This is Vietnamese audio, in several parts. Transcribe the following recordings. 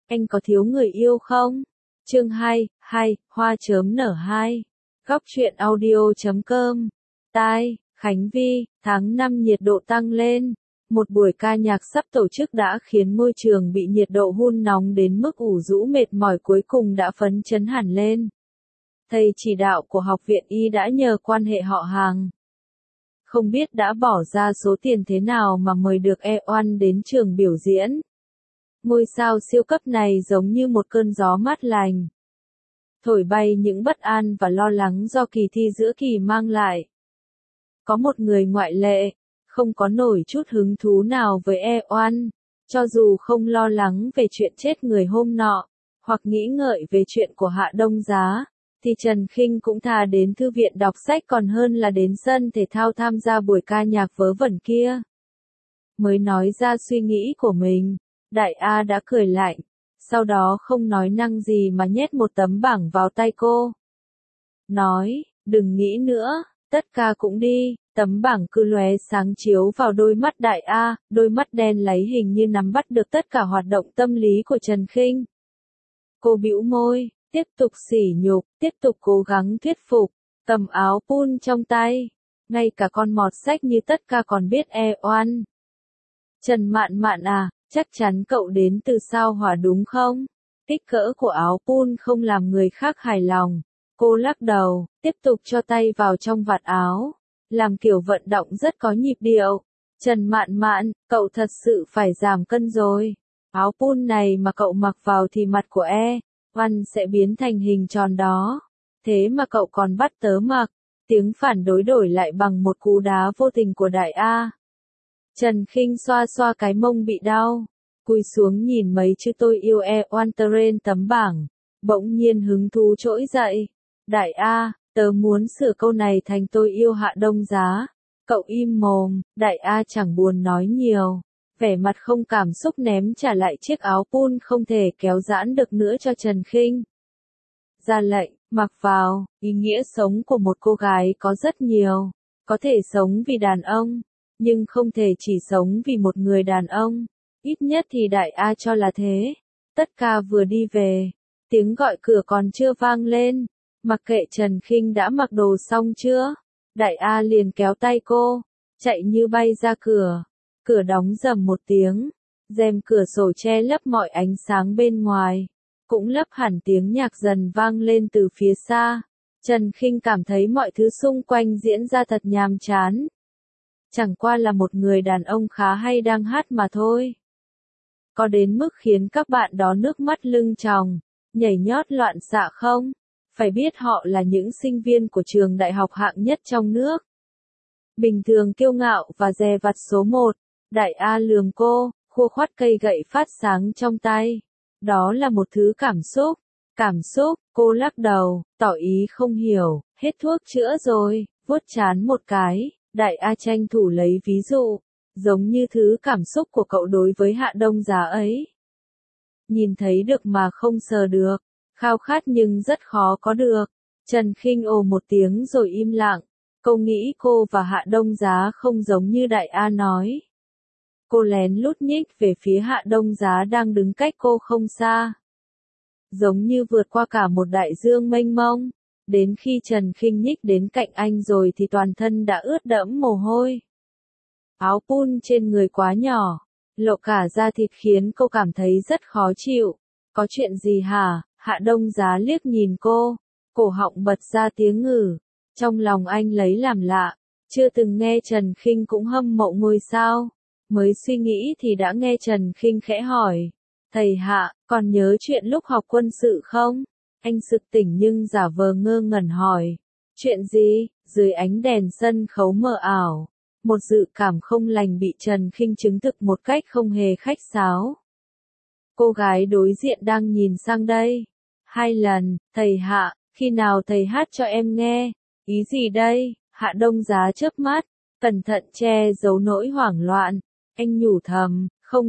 Anh có thiếu người yêu không? Chương 2, hoa chớm nở 2. Góc truyện audio.com. Tai, Khánh Vy, tháng 5 nhiệt độ tăng lên. Một buổi ca nhạc sắp tổ chức đã khiến môi trường bị nhiệt độ hun nóng đến mức ủ rũ mệt mỏi cuối cùng đã phấn chấn hẳn lên. Thầy chỉ đạo của học viện Y đã nhờ quan hệ họ hàng. Không biết đã bỏ ra số tiền thế nào mà mời được E1 đến trường biểu diễn. Ngôi sao siêu cấp này giống như một cơn gió mát lành, thổi bay những bất an và lo lắng do kỳ thi giữa kỳ mang lại. Có một người ngoại lệ, không có nổi chút hứng thú nào với E1, cho dù không lo lắng về chuyện chết người hôm nọ, hoặc nghĩ ngợi về chuyện của Hạ Đông Giá, thì Trần Khinh cũng thà đến thư viện đọc sách còn hơn là đến sân thể thao tham gia buổi ca nhạc vớ vẩn kia. Mới nói ra suy nghĩ của mình, Đại A đã cười lạnh, sau đó không nói năng gì mà nhét một tấm bảng vào tay cô. Nói, đừng nghĩ nữa, tất cả cũng đi. Tấm bảng cứ lóe sáng chiếu vào đôi mắt Đại A, đôi mắt đen láy hình như nắm bắt được tất cả hoạt động tâm lý của Trần Khinh. Cô bĩu môi, tiếp tục sỉ nhục, tiếp tục cố gắng thuyết phục, cầm áo pun trong tay. Ngay cả con mọt sách như tất cả còn biết E1. Trần Mạn Mạn à, chắc chắn cậu đến từ sao Hỏa đúng không? Kích cỡ của áo pun không làm người khác hài lòng. Cô lắc đầu, tiếp tục cho tay vào trong vạt áo, làm kiểu vận động rất có nhịp điệu. Trần Mạn Mạn, cậu thật sự phải giảm cân rồi. Áo pun này mà cậu mặc vào thì mặt của E1 sẽ biến thành hình tròn đó. Thế mà cậu còn bắt tớ mặc. Tiếng phản đối đổi lại bằng một cú đá vô tình của Đại A. Trần Khinh xoa xoa cái mông bị đau, cúi xuống nhìn mấy chữ tôi yêu E1 trên tấm bảng, bỗng nhiên hứng thú trỗi dậy. Đại A, tớ muốn sửa câu này thành tôi yêu Hạ Đông Giá. Cậu im mồm. Đại A chẳng buồn nói nhiều, vẻ mặt không cảm xúc ném trả lại chiếc áo pun không thể kéo giãn được nữa cho Trần Khinh. Ra lệnh, mặc vào. Ý nghĩa sống của một cô gái có rất nhiều, có thể sống vì đàn ông, nhưng không thể chỉ sống vì một người đàn ông. Ít nhất thì Đại A cho là thế. Tất cả vừa đi về, tiếng gọi cửa còn chưa vang lên. Mặc kệ Trần Khinh đã mặc đồ xong chưa, Đại A liền kéo tay cô, chạy như bay ra cửa. Cửa đóng rầm một tiếng, rèm cửa sổ che lấp mọi ánh sáng bên ngoài, cũng lấp hẳn tiếng nhạc dần vang lên từ phía xa. Trần Khinh cảm thấy mọi thứ xung quanh diễn ra thật nhàm chán. Chẳng qua là một người đàn ông khá hay đang hát mà thôi. Có đến mức khiến các bạn đó nước mắt lưng tròng, nhảy nhót loạn xạ không? Phải biết họ là những sinh viên của trường đại học hạng nhất trong nước. Bình thường kiêu ngạo và dè vặt số 1, Đại A lườm cô, khua khoắt cây gậy phát sáng trong tay. Đó là một thứ cảm xúc, cô lắc đầu, tỏ ý không hiểu, hết thuốc chữa rồi, vuốt trán một cái. Đại A tranh thủ lấy ví dụ, giống như thứ cảm xúc của cậu đối với Hạ Đông Giá ấy. Nhìn thấy được mà không sờ được, khao khát nhưng rất khó có được. Trần Khinh ồ một tiếng rồi im lặng. Cô nghĩ cô và Hạ Đông Giá không giống như Đại A nói. Cô lén lút nhích về phía Hạ Đông Giá đang đứng cách cô không xa, giống như vượt qua cả một đại dương mênh mông. Đến khi Trần Khinh nhích đến cạnh anh rồi thì toàn thân đã ướt đẫm mồ hôi. Áo pun trên người quá nhỏ, lộ cả da thịt khiến cô cảm thấy rất khó chịu. Có chuyện gì hả? Hạ Đông Giá liếc nhìn cô, cổ họng bật ra tiếng ngừ. Trong lòng anh lấy làm lạ, chưa từng nghe Trần Khinh cũng hâm mộ ngôi sao. Mới suy nghĩ thì đã nghe Trần Khinh khẽ hỏi, thầy Hạ, còn nhớ chuyện lúc học quân sự không? Anh sực tỉnh nhưng giả vờ ngơ ngẩn hỏi, chuyện gì? Dưới ánh đèn sân khấu mờ ảo, một dự cảm không lành bị Trần Khinh chứng thực một cách không hề khách sáo. Cô gái đối diện đang nhìn sang đây. 2 lần, thầy Hạ, khi nào thầy hát cho em nghe? Ý gì đây? Hạ Đông Giá chớp mắt, cẩn thận che giấu nỗi hoảng loạn. Anh nhủ thầm,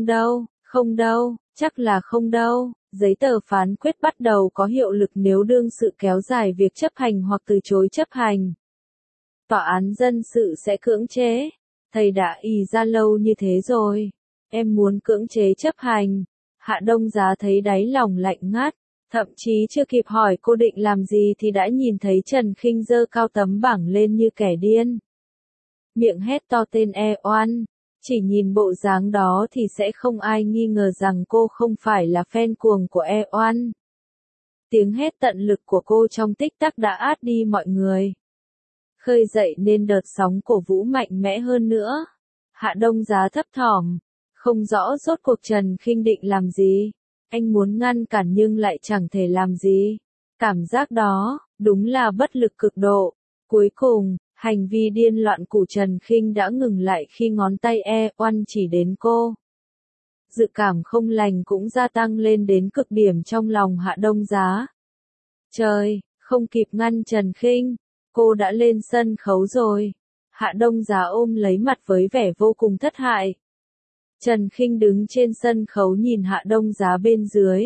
không đâu, chắc là không đâu. Giấy tờ phán quyết bắt đầu có hiệu lực nếu đương sự kéo dài việc chấp hành hoặc từ chối chấp hành. Tòa án dân sự sẽ cưỡng chế. Thầy đã ì ra lâu như thế rồi. Em muốn cưỡng chế chấp hành. Hạ Đông Giá thấy đáy lòng lạnh ngắt, thậm chí chưa kịp hỏi cô định làm gì thì đã nhìn thấy Trần Khinh giơ cao tấm bảng lên như kẻ điên. Miệng hét to tên E-oan, chỉ nhìn bộ dáng đó thì sẽ không ai nghi ngờ rằng cô không phải là fan cuồng của E-oan. Tiếng hét tận lực của cô trong tích tắc đã át đi mọi người, khơi dậy nên đợt sóng cổ vũ mạnh mẽ hơn nữa. Hạ Đông Giá thấp thỏm, không rõ rốt cuộc Trần Khinh định làm gì. Anh muốn ngăn cản nhưng lại chẳng thể làm gì. Cảm giác đó, đúng là bất lực cực độ. Cuối cùng, hành vi điên loạn của Trần Khinh đã ngừng lại khi ngón tay E-oan chỉ đến cô. Dự cảm không lành cũng gia tăng lên đến cực điểm trong lòng Hạ Đông Giá. Trời, không kịp ngăn Trần Khinh, cô đã lên sân khấu rồi. Hạ Đông Giá ôm lấy mặt với vẻ vô cùng thất hại. Trần Khinh đứng trên sân khấu nhìn Hạ Đông Giá bên dưới.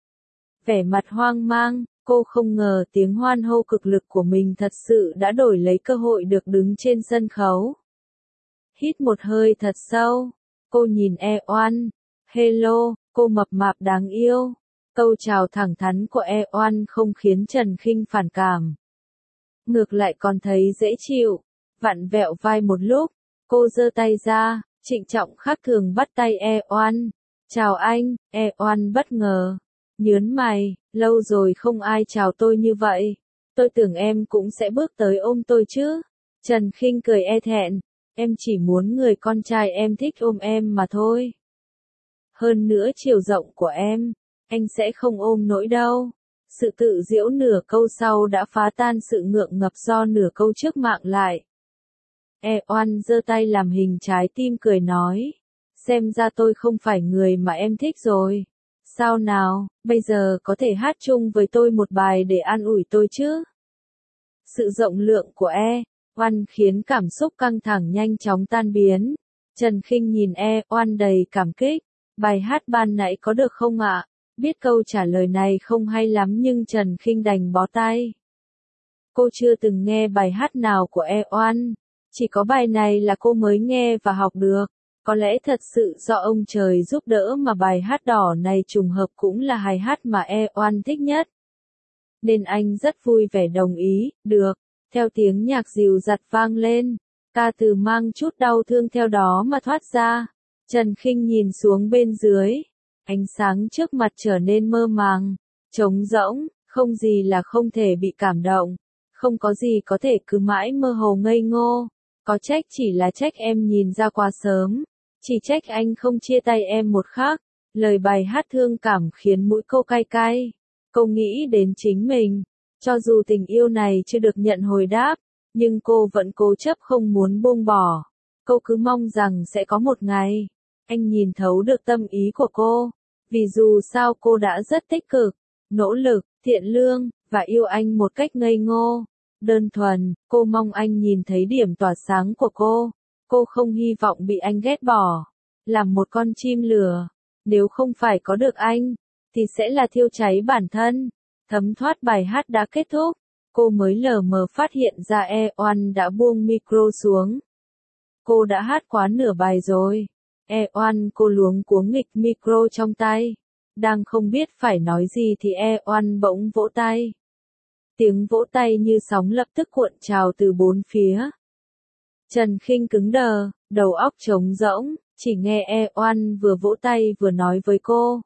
Vẻ mặt hoang mang, cô không ngờ tiếng hoan hô cực lực của mình thật sự đã đổi lấy cơ hội được đứng trên sân khấu. Hít một hơi thật sâu, cô nhìn E-oan. Hello, cô mập mạp đáng yêu. Câu chào thẳng thắn của E-oan không khiến Trần Khinh phản cảm. Ngược lại còn thấy dễ chịu. Vặn vẹo vai một lúc, cô giơ tay ra, trịnh trọng khác thường bắt tay E-oan. Chào anh, E-oan bất ngờ. Nhớn mày, lâu rồi không ai chào tôi như vậy. Tôi tưởng em cũng sẽ bước tới ôm tôi chứ. Trần Khinh cười e thẹn. Em chỉ muốn người con trai em thích ôm em mà thôi. Hơn nữa chiều rộng của em, anh sẽ không ôm nổi đâu. Sự tự giễu nửa câu sau đã phá tan sự ngượng ngập do nửa câu trước mạng lại. E-oan giơ tay làm hình trái tim cười nói. Xem ra tôi không phải người mà em thích rồi. Sao nào, bây giờ có thể hát chung với tôi một bài để an ủi tôi chứ? Sự rộng lượng của E-oan khiến cảm xúc căng thẳng nhanh chóng tan biến. Trần Khinh nhìn E-oan đầy cảm kích. Bài hát ban nãy có được không ạ? Biết câu trả lời này không hay lắm nhưng Trần Khinh đành bó tay. Cô chưa từng nghe bài hát nào của E-oan. Chỉ có bài này là cô mới nghe và học được. Có lẽ thật sự do ông trời giúp đỡ mà bài hát đỏ này trùng hợp cũng là bài hát mà E-oan thích nhất. Nên anh rất vui vẻ đồng ý, được. Theo tiếng nhạc dịu dặt vang lên, ca từ mang chút đau thương theo đó mà thoát ra. Trần Khinh nhìn xuống bên dưới. Ánh sáng trước mặt trở nên mơ màng, trống rỗng, không gì là không thể bị cảm động. Không có gì có thể cứ mãi mơ hồ ngây ngô. Có trách chỉ là trách em nhìn ra quá sớm. Chỉ trách anh không chia tay em một khắc. Lời bài hát thương cảm khiến mũi cô cay cay. Cô nghĩ đến chính mình. Cho dù tình yêu này chưa được nhận hồi đáp, nhưng cô vẫn cố chấp không muốn buông bỏ. Cô cứ mong rằng sẽ có một ngày, anh nhìn thấu được tâm ý của cô. Vì dù sao cô đã rất tích cực, nỗ lực, thiện lương, và yêu anh một cách ngây ngô, đơn thuần. Cô mong anh nhìn thấy điểm tỏa sáng của cô. Cô không hy vọng bị anh ghét bỏ. Làm một con chim lửa. Nếu không phải có được anh, thì sẽ là thiêu cháy bản thân. Thấm thoát bài hát đã kết thúc. Cô mới lờ mờ phát hiện ra E-oan đã buông micro xuống. Cô đã hát quá nửa bài rồi. E-oan cô luống cuống nghịch micro trong tay. Đang không biết phải nói gì thì E-oan bỗng vỗ tay. Tiếng vỗ tay như sóng lập tức cuộn trào từ bốn phía. Trần Khinh cứng đờ, đầu óc trống rỗng, chỉ nghe E-oan vừa vỗ tay vừa nói với cô.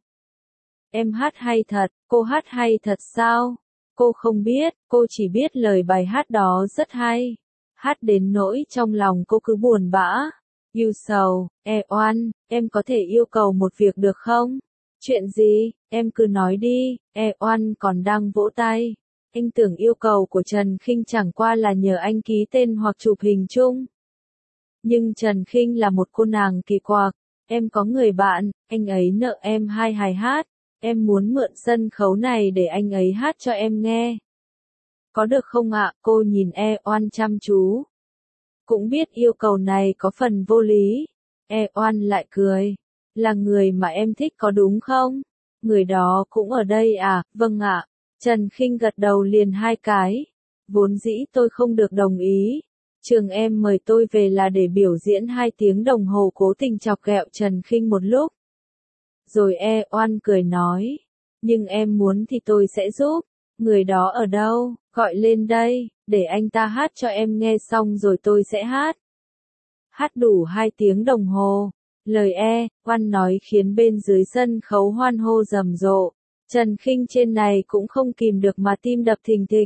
Em hát hay thật, cô hát hay thật sao? Cô không biết, cô chỉ biết lời bài hát đó rất hay. Hát đến nỗi trong lòng cô cứ buồn bã. You sầu, E-oan, em có thể yêu cầu một việc được không? Chuyện gì, em cứ nói đi. E-oan còn đang vỗ tay. Anh tưởng yêu cầu của Trần Khinh chẳng qua là nhờ anh ký tên hoặc chụp hình chung. Nhưng Trần Khinh là một cô nàng kỳ quặc. Em có người bạn, anh ấy nợ em 2 bài hát. Em muốn mượn sân khấu này để anh ấy hát cho em nghe. Có được không ạ? Cô nhìn E-oan chăm chú. Cũng biết yêu cầu này có phần vô lý. E-oan lại cười. Là người mà em thích có đúng không? Người đó cũng ở đây à? Vâng ạ. Trần Khinh gật đầu liền 2 cái. Vốn dĩ tôi không được đồng ý. Trường em mời tôi về là để biểu diễn 2 tiếng đồng hồ cố tình chọc ghẹo Trần Khinh một lúc. Rồi Oan cười nói, nhưng em muốn thì tôi sẽ giúp, người đó ở đâu, gọi lên đây, để anh ta hát cho em nghe xong rồi tôi sẽ hát. Hát đủ 2 tiếng đồng hồ, lời Oan nói khiến bên dưới sân khấu hoan hô rầm rộ, Trần Khinh trên này cũng không kìm được mà tim đập thình thịch.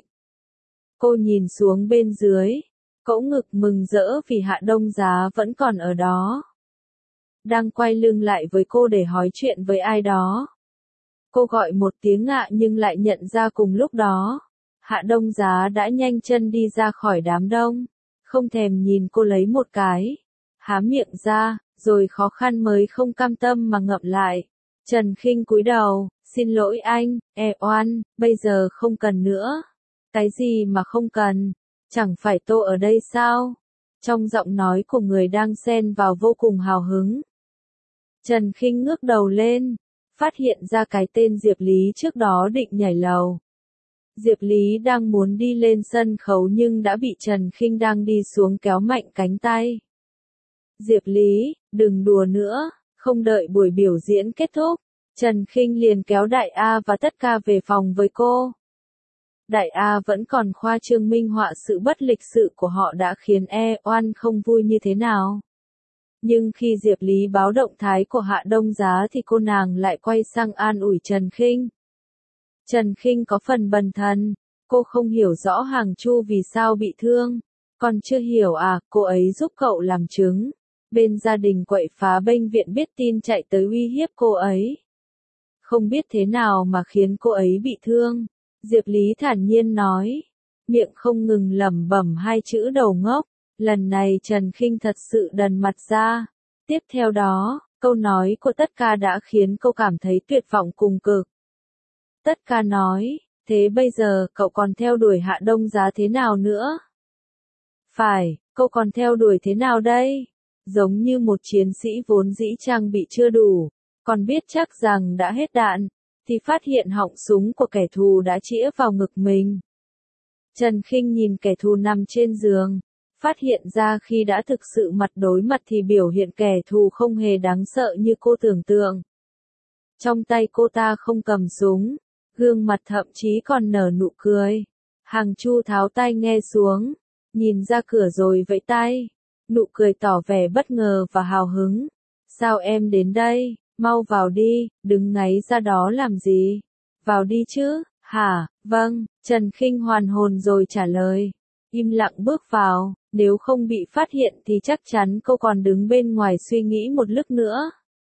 Cô nhìn xuống bên dưới, cỗ ngực mừng rỡ vì Hạ Đông Giá vẫn còn ở đó. Đang quay lưng lại với cô để hỏi chuyện với ai đó. Cô gọi một tiếng ạ nhưng lại nhận ra cùng lúc đó, Hạ Đông Giá đã nhanh chân đi ra khỏi đám đông, không thèm nhìn cô lấy một cái, há miệng ra, rồi khó khăn mới không cam tâm mà ngậm lại. Trần Khinh cúi đầu, xin lỗi anh, Oan, bây giờ không cần nữa. Cái gì mà không cần, chẳng phải tôi ở đây sao? Trong giọng nói của người đang xen vào vô cùng hào hứng. Trần Khinh ngước đầu lên, phát hiện ra cái tên Diệp Lý trước đó định nhảy lầu. Diệp Lý đang muốn đi lên sân khấu nhưng đã bị Trần Khinh đang đi xuống kéo mạnh cánh tay. Diệp Lý, đừng đùa nữa, không đợi buổi biểu diễn kết thúc, Trần Khinh liền kéo Đại A và tất cả về phòng với cô. Đại A vẫn còn khoa trương minh họa sự bất lịch sự của họ đã khiến Oan không vui như thế nào. Nhưng khi Diệp Lý báo động thái của Hạ Đông Giá thì cô nàng lại quay sang an ủi Trần Khinh. Trần Khinh có phần bần thần, cô không hiểu rõ Hàng Chu vì sao bị thương. Còn chưa hiểu à, cô ấy giúp cậu làm chứng. Bên gia đình quậy phá bệnh viện biết tin chạy tới uy hiếp cô ấy. Không biết thế nào mà khiến cô ấy bị thương. Diệp Lý thản nhiên nói, miệng không ngừng lẩm bẩm 2 chữ đầu ngốc. Lần này Trần Khinh thật sự đần mặt ra. Tiếp theo đó, câu nói của Tất Ca đã khiến cô cảm thấy tuyệt vọng cùng cực. Tất Ca nói, thế bây giờ cậu còn theo đuổi Hạ Đông Giá thế nào nữa? Phải, cậu còn theo đuổi thế nào đây? Giống như một chiến sĩ vốn dĩ trang bị chưa đủ, còn biết chắc rằng đã hết đạn, thì phát hiện họng súng của kẻ thù đã chĩa vào ngực mình. Trần Khinh nhìn kẻ thù nằm trên giường, phát hiện ra khi đã thực sự mặt đối mặt thì biểu hiện kẻ thù không hề đáng sợ như cô tưởng tượng. Trong tay cô ta không cầm súng, gương mặt thậm chí còn nở nụ cười. Hàng Chu tháo tai nghe xuống, nhìn ra cửa rồi vẫy tay, nụ cười tỏ vẻ bất ngờ và hào hứng. Sao em đến đây, mau vào đi, đứng ngáy ra đó làm gì? Vào đi chứ, hả, vâng, Trần Khinh hoàn hồn rồi trả lời. Im lặng bước vào, nếu không bị phát hiện thì chắc chắn cô còn đứng bên ngoài suy nghĩ một lúc nữa.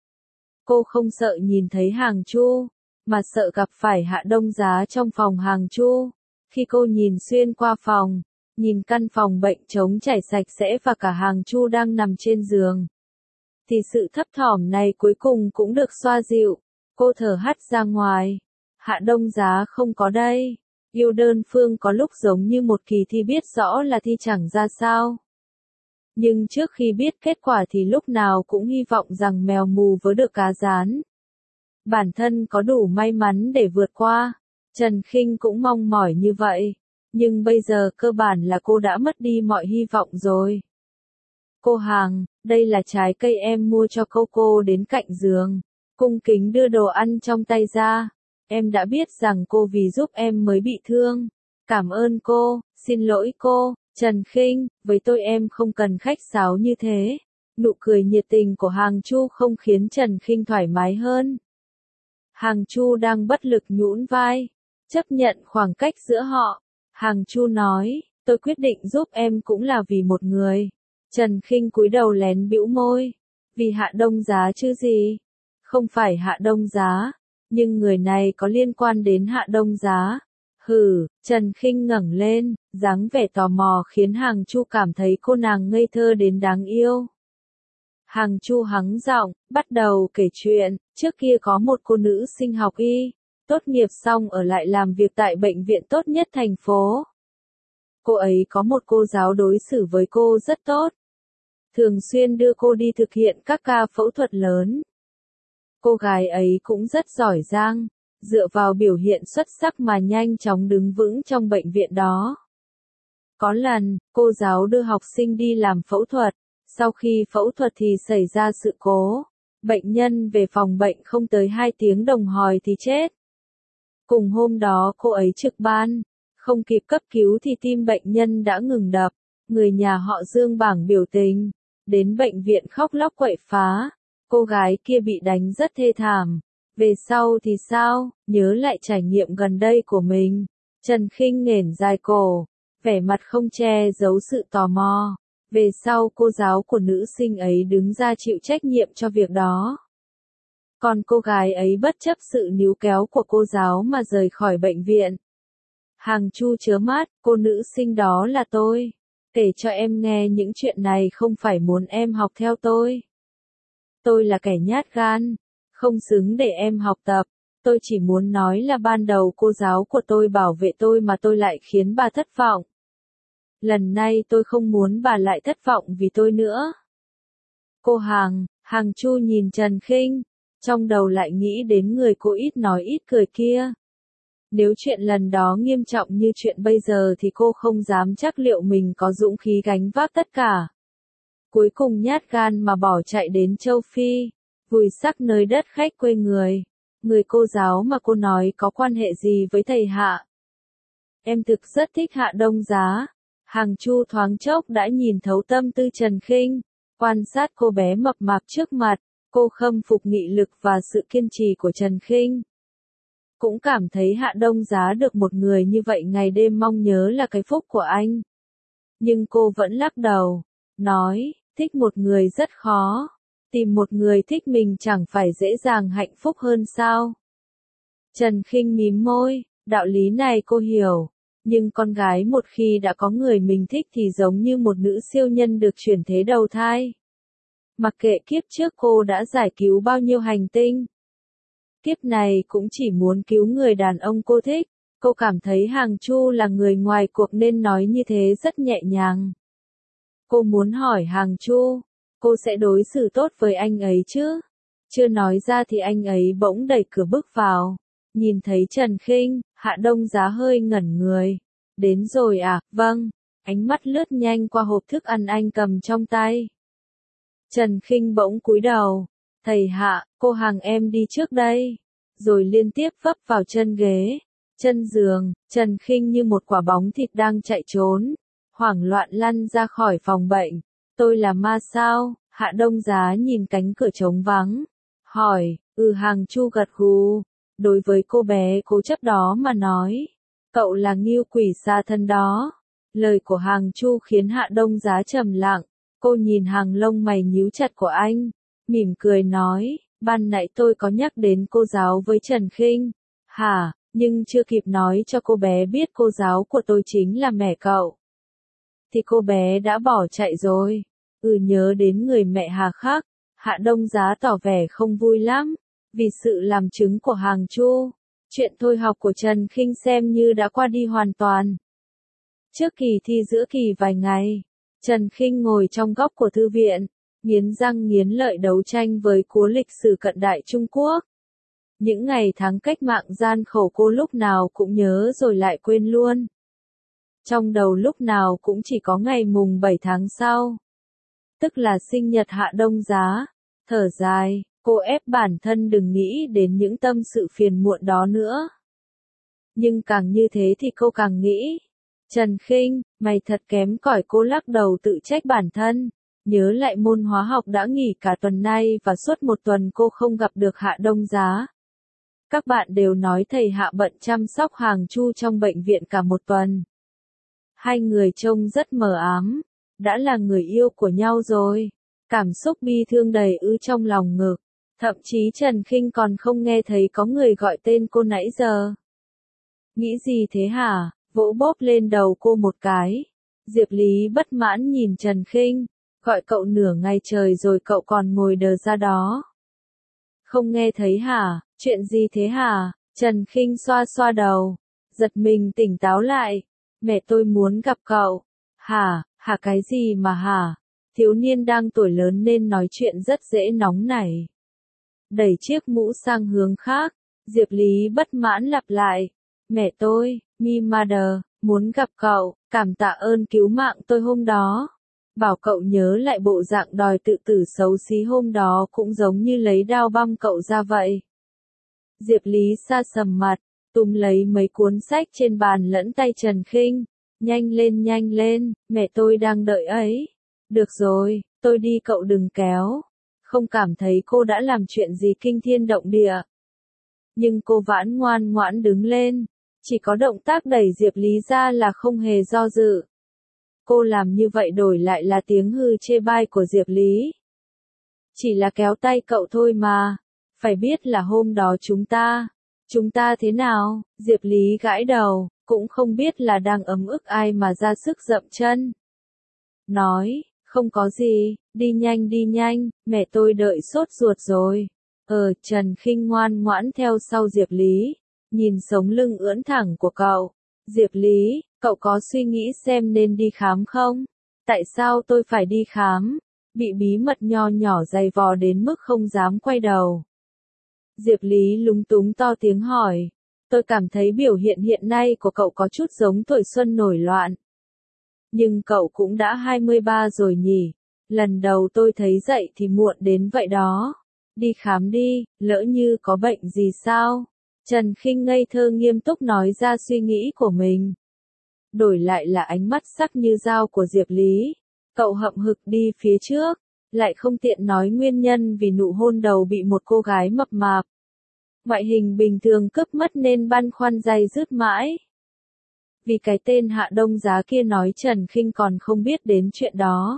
Cô không sợ nhìn thấy Hàng Chu, mà sợ gặp phải Hạ Đông Giá trong phòng Hàng Chu. Khi cô nhìn xuyên qua phòng, nhìn căn phòng bệnh trống trải sạch sẽ và cả Hàng Chu đang nằm trên giường, thì sự thấp thỏm này cuối cùng cũng được xoa dịu. Cô thở hắt ra ngoài. Hạ Đông Giá không có đây. Yêu đơn phương có lúc giống như một kỳ thi biết rõ là thi chẳng ra sao. Nhưng trước khi biết kết quả thì lúc nào cũng hy vọng rằng mèo mù vớ được cá rán. Bản thân có đủ may mắn để vượt qua. Trần Khinh cũng mong mỏi như vậy. Nhưng bây giờ cơ bản là cô đã mất đi mọi hy vọng rồi. Cô Hàng, đây là trái cây em mua cho cô đến cạnh giường. Cung kính đưa đồ ăn trong tay ra. Em đã biết rằng cô vì giúp em mới bị thương. Cảm ơn cô, xin lỗi cô, Trần Khinh, với tôi em không cần khách sáo như thế. Nụ cười nhiệt tình của Hàng Chu không khiến Trần Khinh thoải mái hơn. Hàng Chu đang bất lực nhũn vai, chấp nhận khoảng cách giữa họ. Hàng Chu nói, tôi quyết định giúp em cũng là vì một người. Trần Khinh cúi đầu lén bĩu môi. Vì Hạ Đông Giá chứ gì? Không phải Hạ Đông Giá, nhưng người này có liên quan đến Hạ Đông Giá. Hừ, Trần Khinh ngẩng lên, dáng vẻ tò mò khiến Hàng Chu cảm thấy cô nàng ngây thơ đến đáng yêu. Hàng Chu hắng giọng, bắt đầu kể chuyện. Trước kia có một cô nữ sinh học y, tốt nghiệp xong ở lại làm việc tại bệnh viện tốt nhất thành phố. Cô ấy có một cô giáo đối xử với cô rất tốt, thường xuyên đưa cô đi thực hiện các ca phẫu thuật lớn. Cô gái ấy cũng rất giỏi giang, dựa vào biểu hiện xuất sắc mà nhanh chóng đứng vững trong bệnh viện đó. Có lần, cô giáo đưa học sinh đi làm phẫu thuật, sau khi phẫu thuật thì xảy ra sự cố. Bệnh nhân về phòng bệnh không tới 2 tiếng đồng hồ thì chết. Cùng hôm đó cô ấy trực ban, không kịp cấp cứu thì tim bệnh nhân đã ngừng đập. Người nhà họ Dương bảng biểu tình, đến bệnh viện khóc lóc quậy phá. Cô gái kia bị đánh rất thê thảm. Về sau thì sao? Nhớ lại trải nghiệm gần đây của mình. Trần Khinh nghển dài cổ, vẻ mặt không che giấu sự tò mò. Về sau cô giáo của nữ sinh ấy đứng ra chịu trách nhiệm cho việc đó. Còn cô gái ấy bất chấp sự níu kéo của cô giáo mà rời khỏi bệnh viện. Hàng Chu chớ mắt, cô nữ sinh đó là tôi. Kể cho em nghe những chuyện này không phải muốn em học theo tôi. Tôi là kẻ nhát gan, không xứng để em học tập. Tôi chỉ muốn nói là ban đầu cô giáo của tôi bảo vệ tôi mà tôi lại khiến bà thất vọng. Lần này tôi không muốn bà lại thất vọng vì tôi nữa. Cô Hàng Chu nhìn Trần Khinh, trong đầu lại nghĩ đến người cô ít nói ít cười kia. Nếu chuyện lần đó nghiêm trọng như chuyện bây giờ thì cô không dám chắc liệu mình có dũng khí gánh vác tất cả. Cuối cùng nhát gan mà bỏ chạy đến châu Phi, vùi xác nơi đất khách quê người. Người cô giáo mà cô nói có quan hệ gì với thầy Hạ? Em thực rất thích Hạ Đông Giá. Hàng Chu thoáng chốc đã nhìn thấu tâm tư Trần Khinh, quan sát cô bé mập mạp trước mặt, cô khâm phục nghị lực và sự kiên trì của Trần Khinh. Cũng cảm thấy Hạ Đông Giá được một người như vậy ngày đêm mong nhớ là cái phúc của anh. Nhưng cô vẫn lắc đầu, nói, thích một người rất khó, tìm một người thích mình chẳng phải dễ dàng hạnh phúc hơn sao? Trần Khinh mím môi, đạo lý này cô hiểu, nhưng con gái một khi đã có người mình thích thì giống như một nữ siêu nhân được chuyển thế đầu thai. Mặc kệ kiếp trước cô đã giải cứu bao nhiêu hành tinh, kiếp này cũng chỉ muốn cứu người đàn ông cô thích. Cô cảm thấy Hàng Chu là người ngoài cuộc nên nói như thế rất nhẹ nhàng. Cô muốn hỏi Hàng Chu, cô sẽ đối xử tốt với anh ấy chứ? Chưa nói ra thì anh ấy bỗng đẩy cửa bước vào. Nhìn thấy Trần Khinh, Hạ Đông Giá hơi ngẩn người. Đến rồi à? Vâng. Ánh mắt lướt nhanh qua hộp thức ăn anh cầm trong tay. Trần Khinh bỗng cúi đầu. Thầy Hạ, cô Hàng em đi trước đây. Rồi liên tiếp vấp vào chân ghế, chân giường. Trần Khinh như một quả bóng thịt đang chạy trốn, hoảng loạn lăn ra khỏi phòng bệnh. Tôi là ma sao? Hạ Đông Giá nhìn cánh cửa trống vắng, hỏi. Hàng Chu gật gù. Đối với cô bé cố chấp đó mà nói, cậu là ngưu quỷ xa thân đó. Lời của Hàng Chu khiến Hạ Đông Giá trầm lặng. Cô nhìn hàng lông mày nhíu chặt của anh, mỉm cười nói, ban nãy tôi có nhắc đến cô giáo với Trần Khinh. Hả? Nhưng chưa kịp nói cho cô bé biết cô giáo của tôi chính là mẹ cậu, thì cô bé đã bỏ chạy rồi. Nhớ đến người mẹ hà khắc. Hạ Đông Giá tỏ vẻ không vui lắm, vì sự làm chứng của Hàng Chu. Chuyện thôi học của Trần Khinh xem như đã qua đi hoàn toàn. Trước kỳ thi giữa kỳ vài ngày, Trần Khinh ngồi trong góc của thư viện, nghiến răng nghiến lợi đấu tranh với cuốn lịch sử cận đại Trung Quốc. Những ngày tháng cách mạng gian khổ cô lúc nào cũng nhớ rồi lại quên luôn. Trong đầu lúc nào cũng chỉ có ngày mùng 7 tháng sau, tức là sinh nhật Hạ Đông Giá. Thở dài, cô ép bản thân đừng nghĩ đến những tâm sự phiền muộn đó nữa. Nhưng càng như thế thì cô càng nghĩ. Trần Khinh, mày thật kém cỏi, cô lắc đầu tự trách bản thân. Nhớ lại môn hóa học đã nghỉ cả tuần nay và suốt một tuần cô không gặp được Hạ Đông Giá. Các bạn đều nói thầy Hạ bận chăm sóc Hàng Chu trong bệnh viện cả một tuần. Hai người trông rất mờ ám, đã là người yêu của nhau rồi. Cảm xúc bi thương đầy ứ trong lòng ngực. Thậm chí Trần Khinh còn không nghe thấy có người gọi tên cô nãy giờ. Nghĩ gì thế hả? Vỗ bóp lên đầu cô một cái. Diệp Lý bất mãn nhìn Trần Khinh, gọi cậu nửa ngày trời rồi cậu còn ngồi đờ ra đó. Không nghe thấy hả? Chuyện gì thế hả? Trần Khinh xoa xoa đầu, giật mình tỉnh táo lại. Mẹ tôi muốn gặp cậu. Hả? Hả cái gì mà hả? Thiếu niên đang tuổi lớn nên nói chuyện rất dễ nóng nảy. Đẩy chiếc mũ sang hướng khác, Diệp Lý bất mãn lặp lại. Mẹ tôi, Mi Mother, muốn gặp cậu, cảm tạ ơn cứu mạng tôi hôm đó. bảo cậu nhớ lại bộ dạng đòi tự tử xấu xí hôm đó cũng giống như lấy đao băm cậu ra vậy. Diệp Lý sa sầm mặt, túm lấy mấy cuốn sách trên bàn lẫn tay Trần Khinh. Nhanh lên, mẹ tôi đang đợi ấy. Được rồi, tôi đi cậu đừng kéo. Không cảm thấy cô đã làm chuyện gì kinh thiên động địa. Nhưng cô vẫn ngoan ngoãn đứng lên. Chỉ có động tác đẩy Diệp Lý ra là không hề do dự. Cô làm như vậy đổi lại là tiếng hư chê bai của Diệp Lý. Chỉ là kéo tay cậu thôi mà. Phải biết là hôm đó chúng ta thế nào? Diệp Lý gãi đầu, cũng không biết là đang ấm ức ai mà ra sức dậm chân. Nói, không có gì, đi nhanh, mẹ tôi đợi sốt ruột rồi. Trần Khinh ngoan ngoãn theo sau Diệp Lý, nhìn sống lưng ưỡn thẳng của cậu. Diệp Lý, cậu có suy nghĩ xem nên đi khám không? Tại sao tôi phải đi khám? Bị bí mật nho nhỏ dày vò đến mức không dám quay đầu. Diệp Lý lúng túng to tiếng hỏi. Tôi cảm thấy biểu hiện hiện nay của cậu có chút giống tuổi xuân nổi loạn. Nhưng cậu cũng đã 23 rồi nhỉ? Lần đầu tôi thấy dậy thì muộn đến vậy đó. Đi khám đi, lỡ như có bệnh gì sao? Trần Khinh ngây thơ nghiêm túc nói ra suy nghĩ của mình. Đổi lại là ánh mắt sắc như dao của Diệp Lý. Cậu hậm hực đi phía trước, lại không tiện nói nguyên nhân vì nụ hôn đầu bị một cô gái mập mạp. Ngoại hình bình thường cướp mất nên băn khoăn day dứt mãi. Vì cái tên Hạ Đông Giá kia nói Trần Khinh còn không biết đến chuyện đó.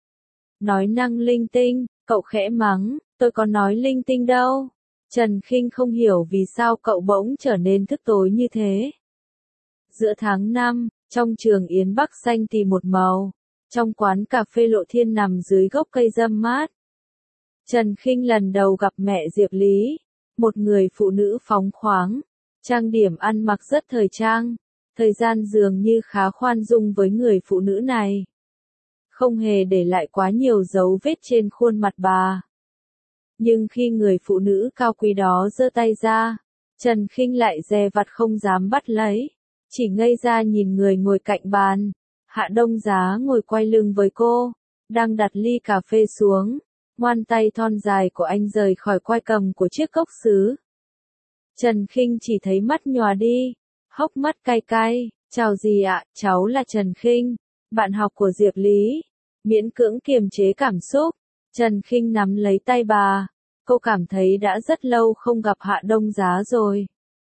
Nói năng linh tinh, cậu khẽ mắng, tôi có nói linh tinh đâu. Trần Khinh không hiểu vì sao cậu bỗng trở nên thức tối như thế. Giữa tháng 5, trong trường Yến Bắc xanh thì một màu, trong quán cà phê Lộ Thiên nằm dưới gốc cây râm mát. Trần Khinh lần đầu gặp mẹ Diệp Lý, một người phụ nữ phóng khoáng, trang điểm ăn mặc rất thời trang, thời gian dường như khá khoan dung với người phụ nữ này. Không hề để lại quá nhiều dấu vết trên khuôn mặt bà. Nhưng khi người phụ nữ cao quý đó giơ tay ra, Trần Khinh lại dè vặt không dám bắt lấy, chỉ ngây ra nhìn người ngồi cạnh bàn. Hạ Đông Giá ngồi quay lưng với cô, đang đặt ly cà phê xuống, ngoan tay thon dài của anh rời khỏi quai cầm của chiếc cốc sứ. Trần Khinh chỉ thấy mắt nhòa đi, hốc mắt cay cay, chào gì ạ, cháu là Trần Khinh, bạn học của Diệp Lý. Miễn cưỡng kiềm chế cảm xúc, Trần Khinh nắm lấy tay bà, cô cảm thấy đã rất lâu không gặp Hạ Đông Giá rồi.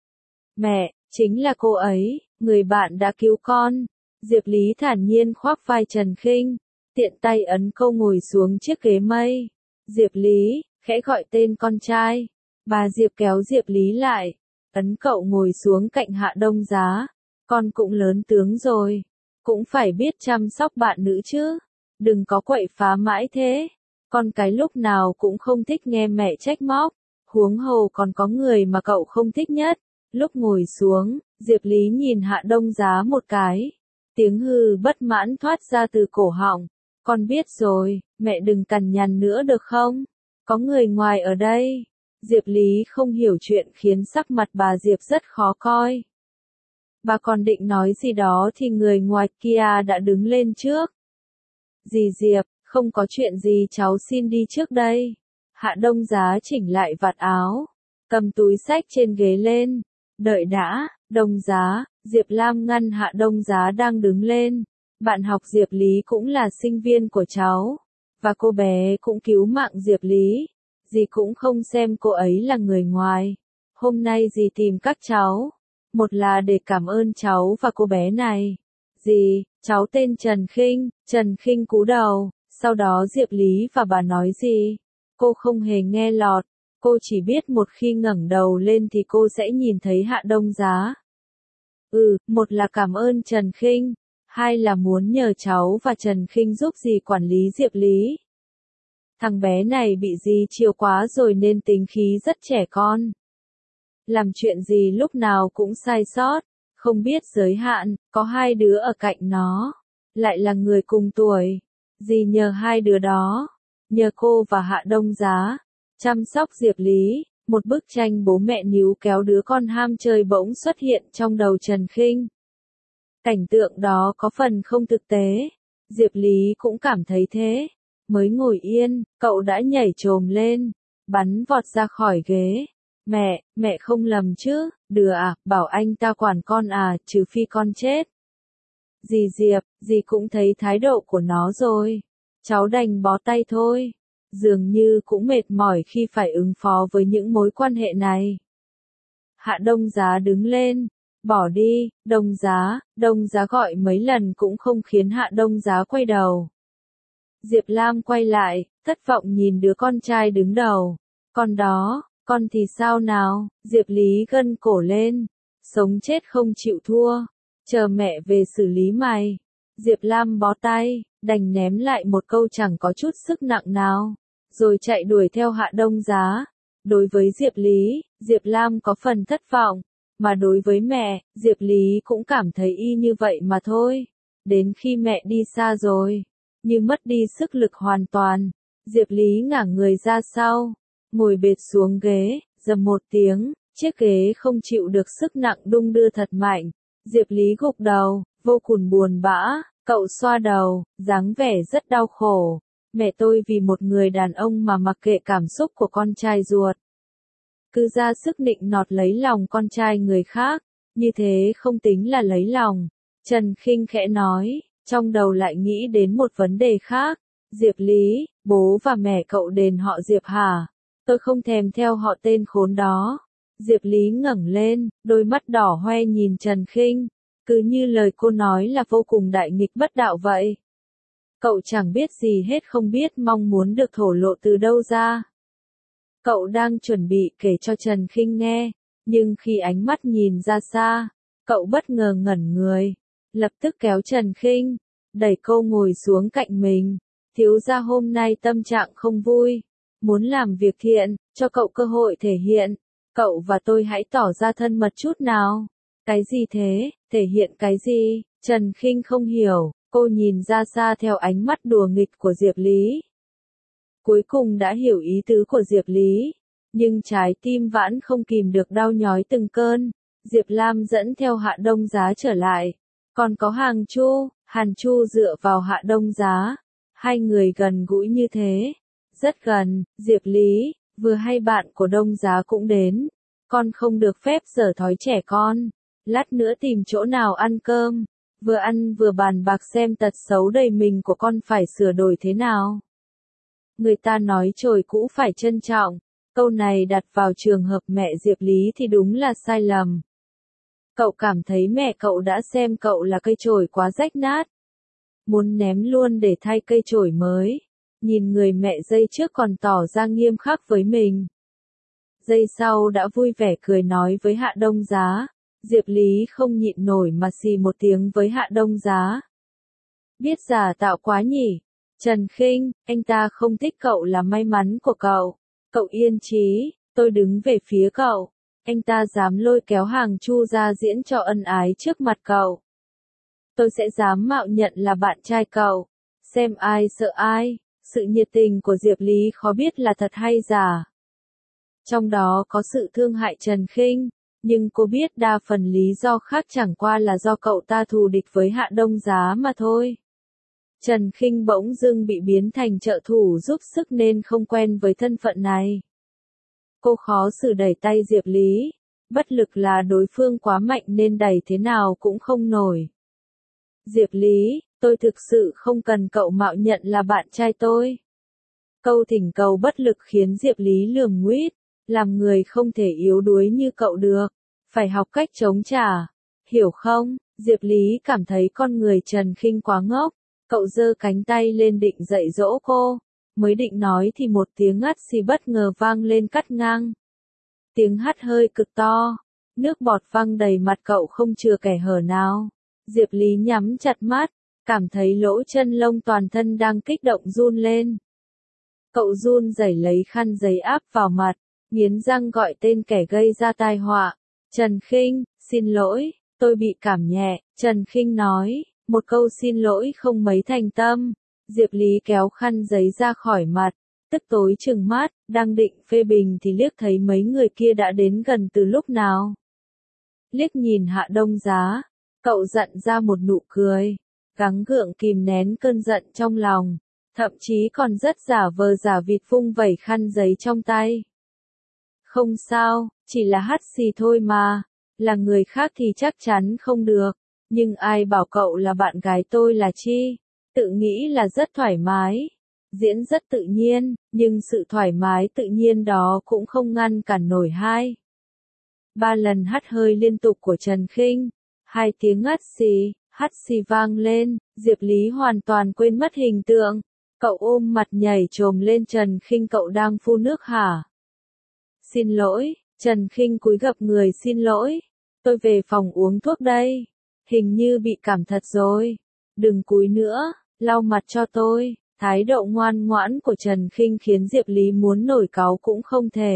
Mẹ, chính là cô ấy, người bạn đã cứu con. Diệp Lý thản nhiên khoác vai Trần Khinh, tiện tay ấn cô ngồi xuống chiếc ghế mây. Diệp Lý, khẽ gọi tên con trai. Bà Diệp kéo Diệp Lý lại, ấn cậu ngồi xuống cạnh Hạ Đông Giá. Con cũng lớn tướng rồi, cũng phải biết chăm sóc bạn nữ chứ. Đừng có quậy phá mãi thế. Con cái lúc nào cũng không thích nghe mẹ trách móc. Huống hồ còn có người mà cậu không thích nhất. Lúc ngồi xuống, Diệp Lý nhìn Hạ Đông Giá một cái. Tiếng hừ bất mãn thoát ra từ cổ họng. Con biết rồi, mẹ đừng cằn nhằn nữa được không? Có người ngoài ở đây. Diệp Lý không hiểu chuyện khiến sắc mặt bà Diệp rất khó coi. Bà còn định nói gì đó thì người ngoài kia đã đứng lên trước. Dì Diệp, không có chuyện gì cháu xin đi trước đây. Hạ Đông Giá chỉnh lại vạt áo, cầm túi xách trên ghế lên. Đợi đã, Đông Giá. Diệp Lam ngăn Hạ Đông Giá đang đứng lên. Bạn học Diệp Lý cũng là sinh viên của cháu. Và cô bé cũng cứu mạng Diệp Lý. Dì cũng không xem cô ấy là người ngoài. Hôm nay dì tìm các cháu. Một là để cảm ơn cháu và cô bé này. Dì, cháu tên Trần Khinh. Trần Khinh cúi đầu. Sau đó Diệp Lý và bà nói gì? Cô không hề nghe lọt. Cô chỉ biết một khi ngẩng đầu lên thì cô sẽ nhìn thấy Hạ Đông Giá. Một là cảm ơn Trần Khinh, hai là muốn nhờ cháu và Trần Khinh giúp dì quản lý Diệp Lý. Thằng bé này bị dì chiều quá rồi nên tính khí rất trẻ con. Làm chuyện gì lúc nào cũng sai sót, không biết giới hạn, có hai đứa ở cạnh nó, lại là người cùng tuổi. Dì nhờ hai đứa đó, nhờ cô và Hạ Đông Giá, chăm sóc Diệp Lý. Một bức tranh bố mẹ níu kéo đứa con ham chơi bỗng xuất hiện trong đầu Trần Khinh. Cảnh tượng đó có phần không thực tế. Diệp Lý cũng cảm thấy thế. Mới ngồi yên, cậu đã nhảy chồm lên, bắn vọt ra khỏi ghế. Mẹ không lầm chứ, đừa à, bảo anh ta quản con à, trừ phi con chết. Dì Diệp, dì cũng thấy thái độ của nó rồi. Cháu đành bó tay thôi. Dường như cũng mệt mỏi khi phải ứng phó với những mối quan hệ này. Hạ Đông Giá đứng lên. Bỏ đi, Đông Giá gọi mấy lần cũng không khiến Hạ Đông Giá quay đầu. Diệp Lam quay lại, thất vọng nhìn đứa con trai đứng đầu. Con đó, con thì sao nào? Diệp Lý gân cổ lên. Sống chết không chịu thua. Chờ mẹ về xử lý mày. Diệp Lam bó tay, đành ném lại một câu chẳng có chút sức nặng nào. Rồi chạy đuổi theo Hạ Đông Giá. Đối với Diệp Lý, Diệp Lam có phần thất vọng. Mà đối với mẹ, Diệp Lý cũng cảm thấy y như vậy mà thôi. Đến khi mẹ đi xa rồi, như mất đi sức lực hoàn toàn, Diệp Lý ngả người ra sau, ngồi bệt xuống ghế, rầm một tiếng, chiếc ghế không chịu được sức nặng đung đưa thật mạnh. Diệp Lý gục đầu, vô cùng buồn bã, cậu xoa đầu, dáng vẻ rất đau khổ. Mẹ tôi vì một người đàn ông mà mặc kệ cảm xúc của con trai ruột. Cứ ra sức nịnh nọt lấy lòng con trai người khác, như thế không tính là lấy lòng. Trần Khinh khẽ nói, trong đầu lại nghĩ đến một vấn đề khác. Diệp Lý, bố và mẹ cậu đền họ Diệp hả? Tôi không thèm theo họ tên khốn đó. Diệp Lý ngẩng lên, đôi mắt đỏ hoe nhìn Trần Khinh. Cứ như lời cô nói là vô cùng đại nghịch bất đạo vậy. Cậu chẳng biết gì hết, không biết mong muốn được thổ lộ từ đâu ra. Cậu đang chuẩn bị kể cho Trần Khinh nghe, nhưng khi ánh mắt nhìn ra xa, cậu bất ngờ ngẩn người, lập tức kéo Trần Khinh, đẩy cô ngồi xuống cạnh mình. Thiếu gia hôm nay tâm trạng không vui, muốn làm việc thiện, cho cậu cơ hội thể hiện. Cậu và tôi hãy tỏ ra thân mật chút nào. Cái gì thế, thể hiện cái gì? Trần Khinh không hiểu, cô nhìn ra xa theo ánh mắt đùa nghịch của Diệp Lý. Cuối cùng đã hiểu ý tứ của Diệp Lý, nhưng trái tim vẫn không kìm được đau nhói từng cơn. Diệp Lam dẫn theo Hạ Đông Giá trở lại, còn có Hàn Chu dựa vào Hạ Đông Giá. Hai người gần gũi như thế, rất gần. Diệp Lý, vừa hay bạn của Đông Giá cũng đến, con không được phép giở thói trẻ con. Lát nữa tìm chỗ nào ăn cơm, vừa ăn vừa bàn bạc xem tật xấu đầy mình của con phải sửa đổi thế nào. Người ta nói chổi cũ phải trân trọng, câu này đặt vào trường hợp mẹ Diệp Lý thì đúng là sai lầm. Cậu cảm thấy mẹ cậu đã xem cậu là cây chổi quá rách nát, muốn ném luôn để thay cây chổi mới. Nhìn người mẹ giây trước còn tỏ ra nghiêm khắc với mình, giây sau đã vui vẻ cười nói với Hạ Đông Giá. Diệp Lý không nhịn nổi mà xì một tiếng với Hạ Đông Giá. Biết giả tạo quá nhỉ? Trần Khinh, anh ta không thích cậu là may mắn của cậu. Cậu yên chí, tôi đứng về phía cậu. Anh ta dám lôi kéo Hàng Chu ra diễn cho ân ái trước mặt cậu. Tôi sẽ dám mạo nhận là bạn trai cậu. Xem ai sợ ai. Sự nhiệt tình của Diệp Lý khó biết là thật hay giả. Trong đó có sự thương hại Trần Khinh, nhưng cô biết đa phần lý do khác chẳng qua là do cậu ta thù địch với Hạ Đông Giá mà thôi. Trần Khinh bỗng dưng bị biến thành trợ thủ giúp sức nên không quen với thân phận này. Cô khó xử đẩy tay Diệp Lý, bất lực là đối phương quá mạnh nên đẩy thế nào cũng không nổi. Diệp Lý, tôi thực sự không cần cậu mạo nhận là bạn trai tôi. Câu thỉnh cầu bất lực khiến Diệp Lý lườm nguýt, làm người không thể yếu đuối như cậu được, phải học cách chống trả, hiểu không? Diệp Lý cảm thấy con người Trần Khinh quá ngốc. Cậu giơ cánh tay lên định dạy dỗ cô, mới định nói thì một tiếng ngắt xì bất ngờ vang lên cắt ngang. Tiếng hắt hơi cực to, nước bọt văng đầy mặt cậu không chừa kẻ hở nào. Diệp Lý nhắm chặt mắt, cảm thấy lỗ chân lông toàn thân đang kích động run lên. Cậu run rẩy lấy khăn giấy áp vào mặt, nghiến răng gọi tên kẻ gây ra tai họa. Trần Khinh, xin lỗi, tôi bị cảm nhẹ. Trần Khinh nói. Một câu xin lỗi không mấy thành tâm. Diệp Lý kéo khăn giấy ra khỏi mặt, tức tối trừng mắt, đang định phê bình thì liếc thấy mấy người kia đã đến gần từ lúc nào. Liếc nhìn Hạ Đông Giá, cậu giận ra một nụ cười. gắng gượng kìm nén cơn giận trong lòng, thậm chí còn rất giả vờ giả vịt vung vẩy khăn giấy trong tay. Không sao, chỉ là hắt xì thôi mà, là người khác thì chắc chắn không được, nhưng ai bảo cậu là bạn gái tôi là chi, tự nghĩ là rất thoải mái. Diễn rất tự nhiên, nhưng sự thoải mái tự nhiên đó cũng không ngăn cản nổi 2-3 lần hắt hơi liên tục của Trần Khinh. 2 tiếng hắt xì vang lên, Diệp Lý hoàn toàn quên mất hình tượng. Cậu ôm mặt nhảy chồm lên Trần Khinh, cậu đang phun nước hả? Xin lỗi, Trần Khinh cúi gập người xin lỗi. Tôi về phòng uống thuốc đây. Hình như bị cảm thật rồi. Đừng cúi nữa, lau mặt cho tôi. Thái độ ngoan ngoãn của Trần Khinh khiến Diệp Lý muốn nổi cáu cũng không thể.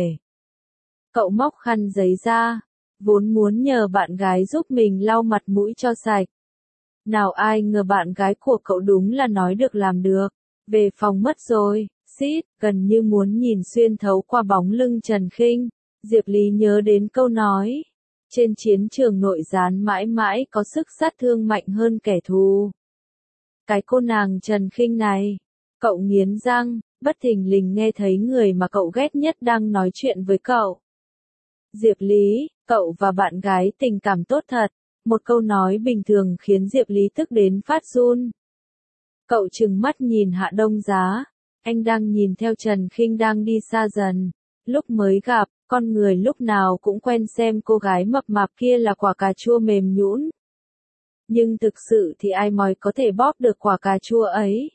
Cậu móc khăn giấy ra, vốn muốn nhờ bạn gái giúp mình lau mặt mũi cho sạch. Nào ai ngờ bạn gái của cậu đúng là nói được làm được. Về phòng mất rồi, gần như muốn nhìn xuyên thấu qua bóng lưng Trần Khinh. Diệp Lý nhớ đến câu nói. Trên chiến trường nội gián mãi mãi có sức sát thương mạnh hơn kẻ thù. Cái cô nàng Trần Khinh này. Cậu nghiến răng, bất thình lình nghe thấy người mà cậu ghét nhất đang nói chuyện với cậu. Diệp Lý, cậu và bạn gái tình cảm tốt thật. Một câu nói bình thường khiến Diệp Lý tức đến phát run. Cậu trừng mắt nhìn Hạ Đông Giá. Anh đang nhìn theo Trần Khinh đang đi xa dần. Lúc mới gặp, con người lúc nào cũng quen xem cô gái mập mạp kia là quả cà chua mềm nhũn. Nhưng thực sự thì ai mòi có thể bóp được quả cà chua ấy.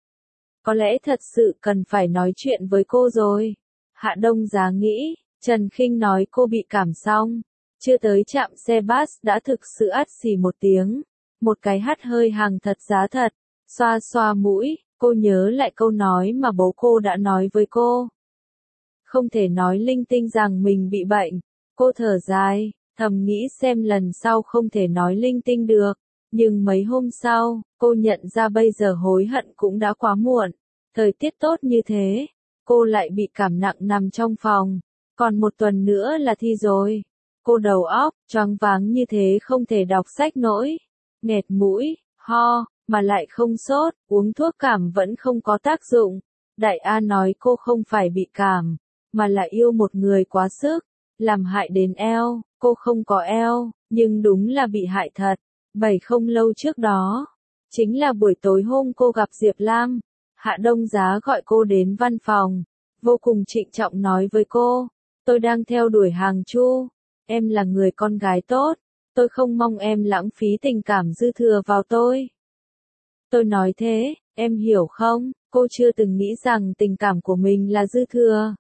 Có lẽ thật sự cần phải nói chuyện với cô rồi. Hạ Đông Giá nghĩ, Trần Khinh nói cô bị cảm xong. Chưa tới trạm xe bus đã thực sự ắt xì một tiếng. Một cái hắt hơi hàng thật giá thật. Xoa xoa mũi, cô nhớ lại câu nói mà bố cô đã nói với cô. Không thể nói linh tinh rằng mình bị bệnh. Cô thở dài, thầm nghĩ xem lần sau không thể nói linh tinh được. Nhưng mấy hôm sau, cô nhận ra bây giờ hối hận cũng đã quá muộn. Thời tiết tốt như thế, cô lại bị cảm nặng nằm trong phòng. Còn một tuần nữa là thi rồi. Cô đầu óc, choáng váng như thế không thể đọc sách nổi. Nghẹt mũi, ho, mà lại không sốt, uống thuốc cảm vẫn không có tác dụng. Đại A nói cô không phải bị cảm, mà là yêu một người quá sức, làm hại đến eo. Cô không có eo, nhưng đúng là bị hại thật. Không lâu trước đó, chính là buổi tối hôm cô gặp Diệp Lam. Hạ Đông Giá gọi cô đến văn phòng, vô cùng trịnh trọng nói với cô, tôi đang theo đuổi Hàng Chu, em là người con gái tốt, tôi không mong em lãng phí tình cảm dư thừa vào tôi. Tôi nói thế, em hiểu không, cô chưa từng nghĩ rằng tình cảm của mình là dư thừa.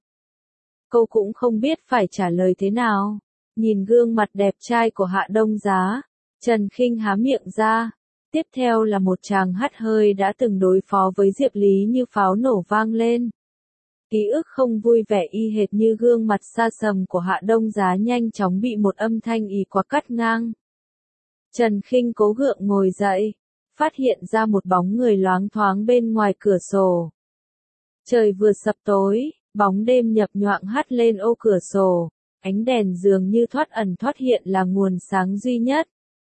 Cô cũng không biết phải trả lời thế nào. Nhìn gương mặt đẹp trai của Hạ Đông Giá, Trần Khinh há miệng ra. Tiếp theo là một tràng hắt hơi đã từng đối phó với Diệp Lý như pháo nổ vang lên. Ký ức không vui vẻ y hệt như gương mặt xa sầm của Hạ Đông Giá nhanh chóng bị một âm thanh ì quá cắt ngang. Trần Khinh cố gượng ngồi dậy, phát hiện ra một bóng người loáng thoáng bên ngoài cửa sổ. Trời vừa sập tối, bóng đêm nhập nhoạng hắt lên ô cửa sổ, ánh đèn dường như thoát ẩn thoát hiện là nguồn sáng duy nhất.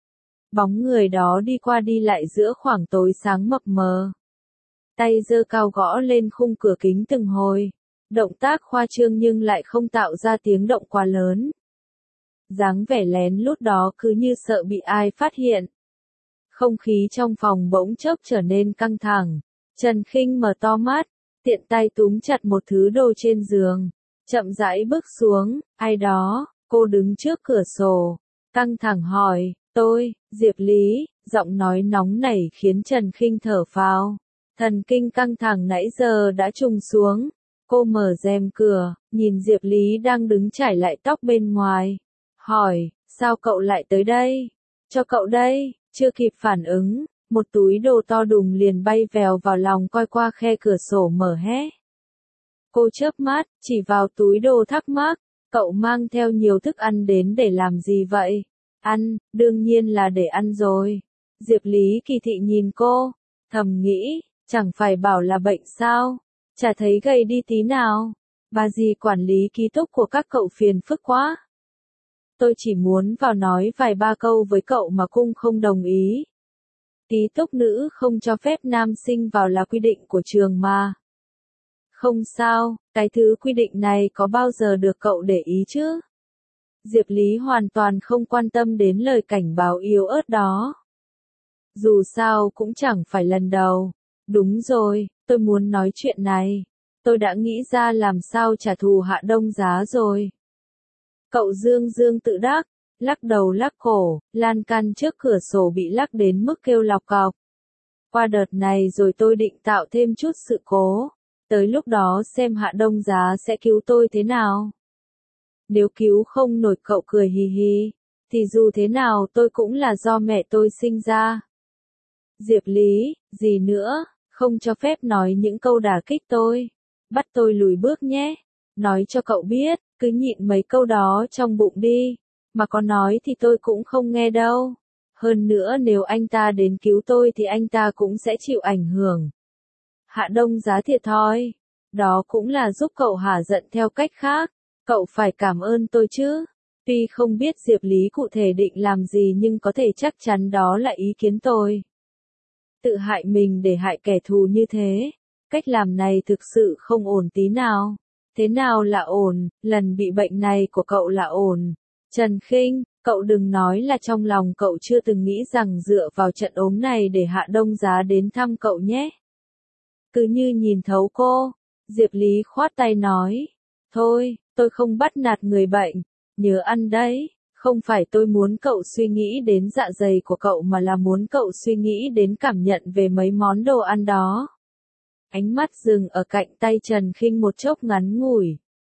Bóng người đó đi qua đi lại giữa khoảng tối sáng mập mờ. Tay giơ cao gõ lên khung cửa kính từng hồi. Động tác khoa trương nhưng lại không tạo ra tiếng động quá lớn. Dáng vẻ lén lút đó cứ như sợ bị ai phát hiện. Không khí trong phòng bỗng chốc trở nên căng thẳng. Trần Khinh mở to mắt, tiện tay túm chặt một thứ đồ trên giường. Chậm rãi bước xuống, ai đó, cô đứng trước cửa sổ. Căng thẳng hỏi, tôi, Diệp Lý, giọng nói nóng nảy khiến Trần Khinh thở phào. Thần kinh căng thẳng nãy giờ đã trùng xuống. Cô mở rèm cửa, nhìn Diệp Lý đang đứng chải lại tóc bên ngoài. Hỏi, sao cậu lại tới đây? Cho cậu đây, chưa kịp phản ứng, một túi đồ to đùng liền bay vèo vào lòng coi qua khe cửa sổ mở hé. Cô chớp mắt, chỉ vào túi đồ thắc mắc, cậu mang theo nhiều thức ăn đến để làm gì vậy? Ăn, đương nhiên là để ăn rồi. Diệp Lý kỳ thị nhìn cô, thầm nghĩ, chẳng phải bảo là bệnh sao? Chả thấy gầy đi tí nào. Bà dì quản lý ký túc của các cậu phiền phức quá. Tôi chỉ muốn vào nói vài ba câu với cậu mà cung không đồng ý. Ký túc nữ không cho phép nam sinh vào là quy định của trường mà. Không sao, cái thứ quy định này có bao giờ được cậu để ý chứ? Diệp Lý hoàn toàn không quan tâm đến lời cảnh báo yếu ớt đó. Dù sao cũng chẳng phải lần đầu. Đúng rồi, tôi muốn nói chuyện này. Tôi đã nghĩ ra làm sao trả thù Hạ Đông Giá rồi. Cậu Dương Dương tự đắc, lắc đầu lắc cổ, lan can trước cửa sổ bị lắc đến mức kêu lọc cọc. Qua đợt này rồi tôi định tạo thêm chút sự cố. Tới lúc đó xem Hạ Đông Giá sẽ cứu tôi thế nào. Nếu cứu không nổi cậu cười hì hì, thì dù thế nào tôi cũng là do mẹ tôi sinh ra. Diệp Lý, gì nữa, không cho phép nói những câu đả kích tôi. Bắt tôi lùi bước nhé. Nói cho cậu biết, cứ nhịn mấy câu đó trong bụng đi. Mà có nói thì tôi cũng không nghe đâu. Hơn nữa nếu anh ta đến cứu tôi thì anh ta cũng sẽ chịu ảnh hưởng. Hạ Đông Giá thiệt thòi. Đó cũng là giúp cậu hả giận theo cách khác. Cậu phải cảm ơn tôi chứ. Tuy không biết Diệp Lý cụ thể định làm gì nhưng có thể chắc chắn đó là ý kiến tôi. Tự hại mình để hại kẻ thù như thế. Cách làm này thực sự không ổn tí nào. Thế nào là ổn, lần bị bệnh này của cậu là ổn. Trần Khinh, cậu đừng nói là trong lòng cậu chưa từng nghĩ rằng dựa vào trận ốm này để Hạ Đông Giá đến thăm cậu nhé. Cứ như nhìn thấu cô, Diệp Lý khoát tay nói. Thôi, tôi không bắt nạt người bệnh, nhớ ăn đấy. Không phải tôi muốn cậu suy nghĩ đến dạ dày của cậu mà là muốn cậu suy nghĩ đến cảm nhận về mấy món đồ ăn đó. Ánh mắt dừng ở cạnh tay Trần Khinh một chốc ngắn ngủi.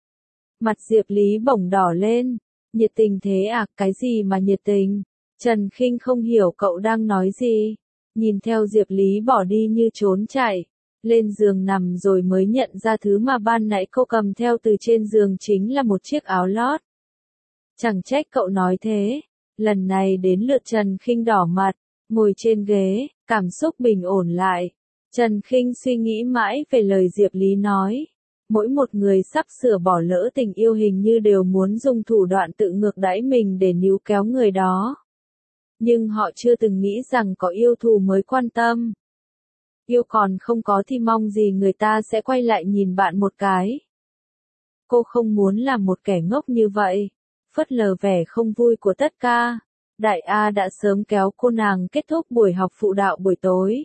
Mặt Diệp Lý bỗng đỏ lên. Nhiệt tình thế à, cái gì mà nhiệt tình? Trần Khinh không hiểu cậu đang nói gì. Nhìn theo Diệp Lý bỏ đi như trốn chạy. Lên giường nằm rồi mới nhận ra thứ mà ban nãy cô cầm theo từ trên giường chính là một chiếc áo lót. Chẳng trách cậu nói thế. Lần này đến lượt Trần Khinh đỏ mặt, ngồi trên ghế, cảm xúc bình ổn lại. Trần Khinh suy nghĩ mãi về lời Diệp Lý nói. Mỗi một người sắp sửa bỏ lỡ tình yêu hình như đều muốn dùng thủ đoạn tự ngược đãi mình để níu kéo người đó. Nhưng họ chưa từng nghĩ rằng có yêu thù mới quan tâm. Yêu còn không có thì mong gì người ta sẽ quay lại nhìn bạn một cái. Cô không muốn làm một kẻ ngốc như vậy. Phớt lờ vẻ không vui của tất cả. Đại A đã sớm kéo cô nàng kết thúc buổi học phụ đạo buổi tối.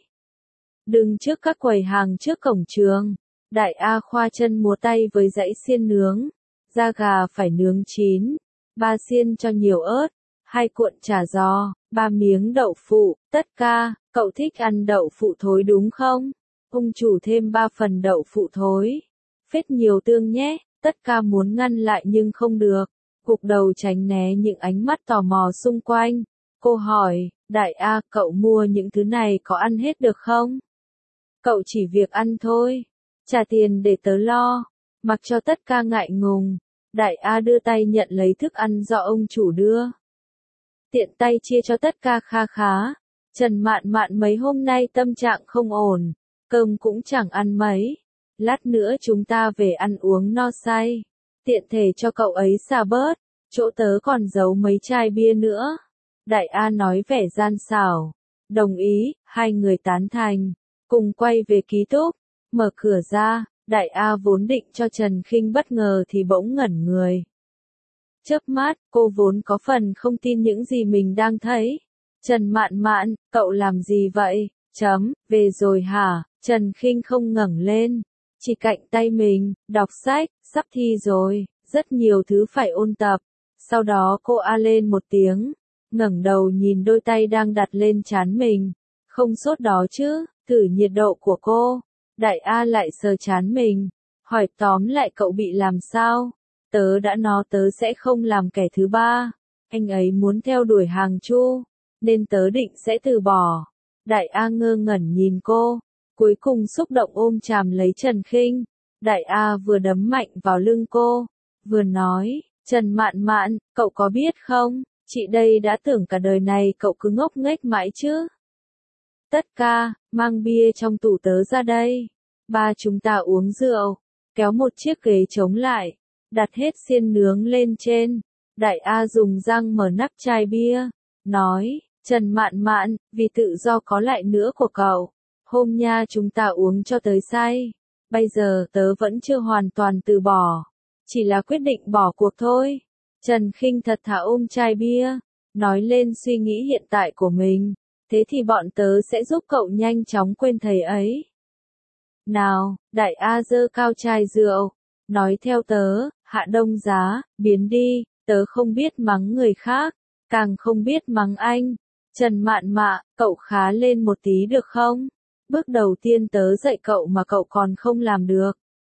Đứng trước các quầy hàng trước cổng trường. Đại A khoa chân múa tay với dãy xiên nướng. Da gà phải nướng chín. 3 xiên cho nhiều ớt. 2 cuộn chả giò. 3 miếng đậu phụ. Tất cả, cậu thích ăn đậu phụ thối đúng không? Ông chủ thêm 3 phần đậu phụ thối. Phết nhiều tương nhé. Tất cả muốn ngăn lại nhưng không được. Gục đầu tránh né những ánh mắt tò mò xung quanh. Cô hỏi, Đại A, cậu mua những thứ này có ăn hết được không? Cậu chỉ việc ăn thôi. Trả tiền để tớ lo. Mặc cho tất cả ngại ngùng. Đại A đưa tay nhận lấy thức ăn do ông chủ đưa. Tiện tay chia cho tất cả kha khá. Trần Mạn Mạn mấy hôm nay tâm trạng không ổn. Cơm cũng chẳng ăn mấy. Lát nữa chúng ta về ăn uống no say. Tiện thể cho cậu ấy xả bớt. Chỗ tớ còn giấu mấy chai bia nữa. Đại A nói vẻ gian xảo. Đồng ý, hai người tán thành. Cùng quay về ký túc. Mở cửa ra, Đại A vốn định cho Trần Khinh bất ngờ thì bỗng ngẩn người. Chớp mắt, cô vốn có phần không tin những gì mình đang thấy. Trần Mạn Mạn, cậu làm gì vậy? Về rồi hả? Trần Khinh không ngẩng lên. Chỉ cạnh tay mình, đọc sách, sắp thi rồi, rất nhiều thứ phải ôn tập. Sau đó cô a lên một tiếng, ngẩng đầu nhìn đôi tay đang đặt lên trán mình. Không sốt đó chứ, thử nhiệt độ của cô. Đại A lại sờ trán mình, hỏi tóm lại cậu bị làm sao? Tớ đã nói tớ sẽ không làm kẻ thứ ba. Anh ấy muốn theo đuổi Hàng Chu, nên tớ định sẽ từ bỏ. Đại A ngơ ngẩn nhìn cô, cuối cùng xúc động ôm chàm lấy Trần Khinh. Đại A vừa đấm mạnh vào lưng cô, vừa nói, Trần Mạn Mạn, cậu có biết không, chị đây đã tưởng cả đời này cậu cứ ngốc nghếch mãi chứ. Tất cả, mang bia trong tủ tớ ra đây. Ba chúng ta uống rượu, kéo một chiếc ghế chống lại, đặt hết xiên nướng lên trên. Đại A dùng răng mở nắp chai bia, nói, Trần Mạn Mạn, vì tự do có lại nữa của cậu. Hôm nha chúng ta uống cho tới say. Bây giờ tớ vẫn chưa hoàn toàn từ bỏ. Chỉ là quyết định bỏ cuộc thôi. Trần Khinh thật thà ôm chai bia. Nói lên suy nghĩ hiện tại của mình. Thế thì bọn tớ sẽ giúp cậu nhanh chóng quên thầy ấy. Nào, Đại A giơ cao chai rượu. Nói theo tớ, Hạ Đông Giá, biến đi. Tớ không biết mắng người khác. Càng không biết mắng anh. Trần Mạn Mạ, cậu khá lên một tí được không? Bước đầu tiên tớ dạy cậu mà cậu còn không làm được.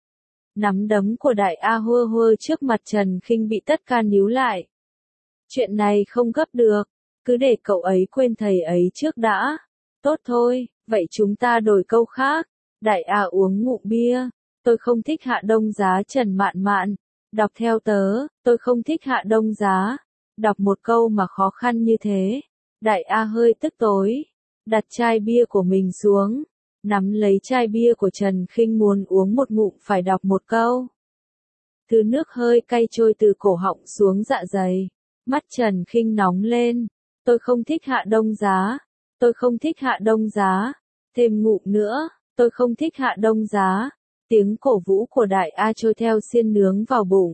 Nắm đấm của Đại A hơ hơ trước mặt Trần Khinh bị tất cả níu lại. Chuyện này không gấp được, cứ để cậu ấy quên thầy ấy trước đã. Tốt thôi, vậy chúng ta đổi câu khác. Đại A uống ngụm bia. Tôi không thích Hạ Đông Giá. Trần Mạn Mạn, đọc theo tớ, tôi không thích Hạ Đông Giá. Đọc một câu mà khó khăn như thế. Đại A hơi tức tối, đặt chai bia của mình xuống, nắm lấy chai bia của Trần Khinh muốn uống một ngụm phải đọc một câu. Thứ nước hơi cay trôi từ cổ họng xuống dạ dày, mắt Trần Khinh nóng lên. Tôi không thích Hạ Đông Giá, tôi không thích Hạ Đông Giá, thêm ngụm nữa, tôi không thích Hạ Đông Giá. Tiếng cổ vũ của Đại A trôi theo xiên nướng vào bụng.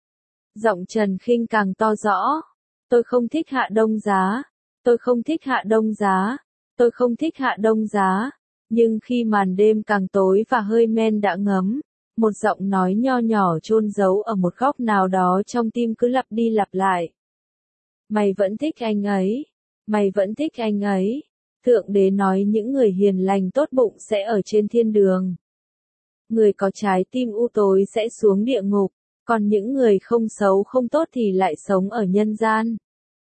Giọng Trần Khinh càng to rõ. Tôi không thích Hạ Đông Giá. Tôi không thích Hạ Đông Giá. Tôi không thích Hạ Đông Giá. Nhưng khi màn đêm càng tối và hơi men đã ngấm, một giọng nói nho nhỏ chôn giấu ở một góc nào đó trong tim cứ lặp đi lặp lại. Mày vẫn thích anh ấy. Mày vẫn thích anh ấy. Thượng đế nói những người hiền lành tốt bụng sẽ ở trên thiên đường. Người có trái tim u tối sẽ xuống địa ngục, còn những người không xấu không tốt thì lại sống ở nhân gian.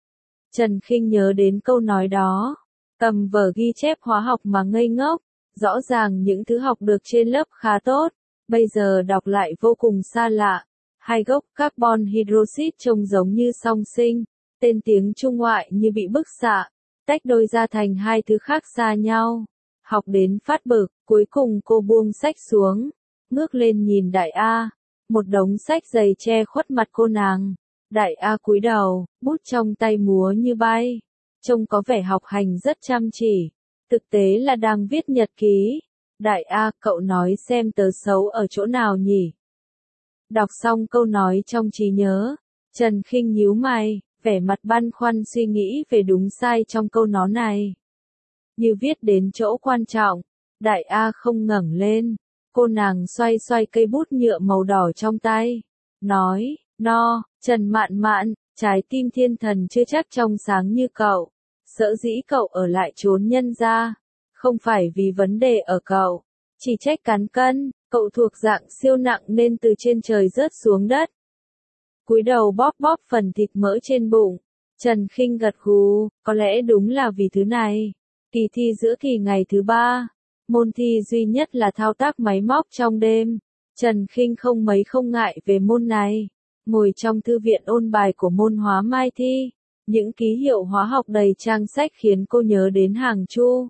Trần Khinh nhớ đến câu nói đó, cầm vở ghi chép hóa học mà ngây ngốc, rõ ràng những thứ học được trên lớp khá tốt, bây giờ đọc lại vô cùng xa lạ. Hai gốc carbon hydroxide trông giống như song sinh, tên tiếng Trung ngoại như bị bức xạ, tách đôi ra thành hai thứ khác xa nhau. Học đến phát bực, cuối cùng cô buông sách xuống, ngước lên nhìn Đại A, một đống sách dày che khuất mặt cô nàng. Đại A cúi đầu, bút trong tay múa như bay, trông có vẻ học hành rất chăm chỉ, thực tế là đang viết nhật ký. Đại A, cậu nói xem tớ xấu ở chỗ nào nhỉ? Đọc xong câu nói trong trí nhớ, Trần Khinh nhíu mày, vẻ mặt băn khoăn suy nghĩ về đúng sai trong câu nói này. Như viết đến chỗ quan trọng, Đại A không ngẩng lên, cô nàng xoay xoay cây bút nhựa màu đỏ trong tay, nói, no, Trần Mạn Mạn, trái tim thiên thần chưa chắc trong sáng như cậu, sở dĩ cậu ở lại trốn nhân gia, không phải vì vấn đề ở cậu, chỉ trách cán cân, cậu thuộc dạng siêu nặng nên từ trên trời rớt xuống đất. Cúi đầu bóp bóp phần thịt mỡ trên bụng, Trần Khinh gật gù, có lẽ đúng là vì thứ này. Kỳ thi giữa kỳ ngày thứ 3, môn thi duy nhất là thao tác máy móc trong đêm. Trần Khinh không ngại về môn này. Ngồi trong thư viện ôn bài của môn hóa mai thi, những ký hiệu hóa học đầy trang sách khiến cô nhớ đến Hàng Chu.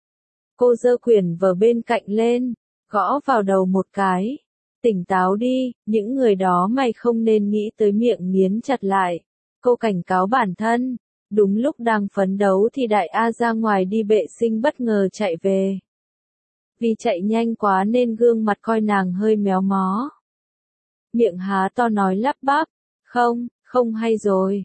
Cô giơ quyển vở bên cạnh lên, gõ vào đầu một cái. Tỉnh táo đi, những người đó mày không nên nghĩ tới. Miệng nghiến chặt lại. Cô cảnh cáo bản thân. Đúng lúc đang phấn đấu thì Đại A ra ngoài đi vệ sinh bất ngờ chạy về. Vì chạy nhanh quá nên gương mặt coi nàng hơi méo mó. Miệng há to nói lắp bắp, không hay rồi,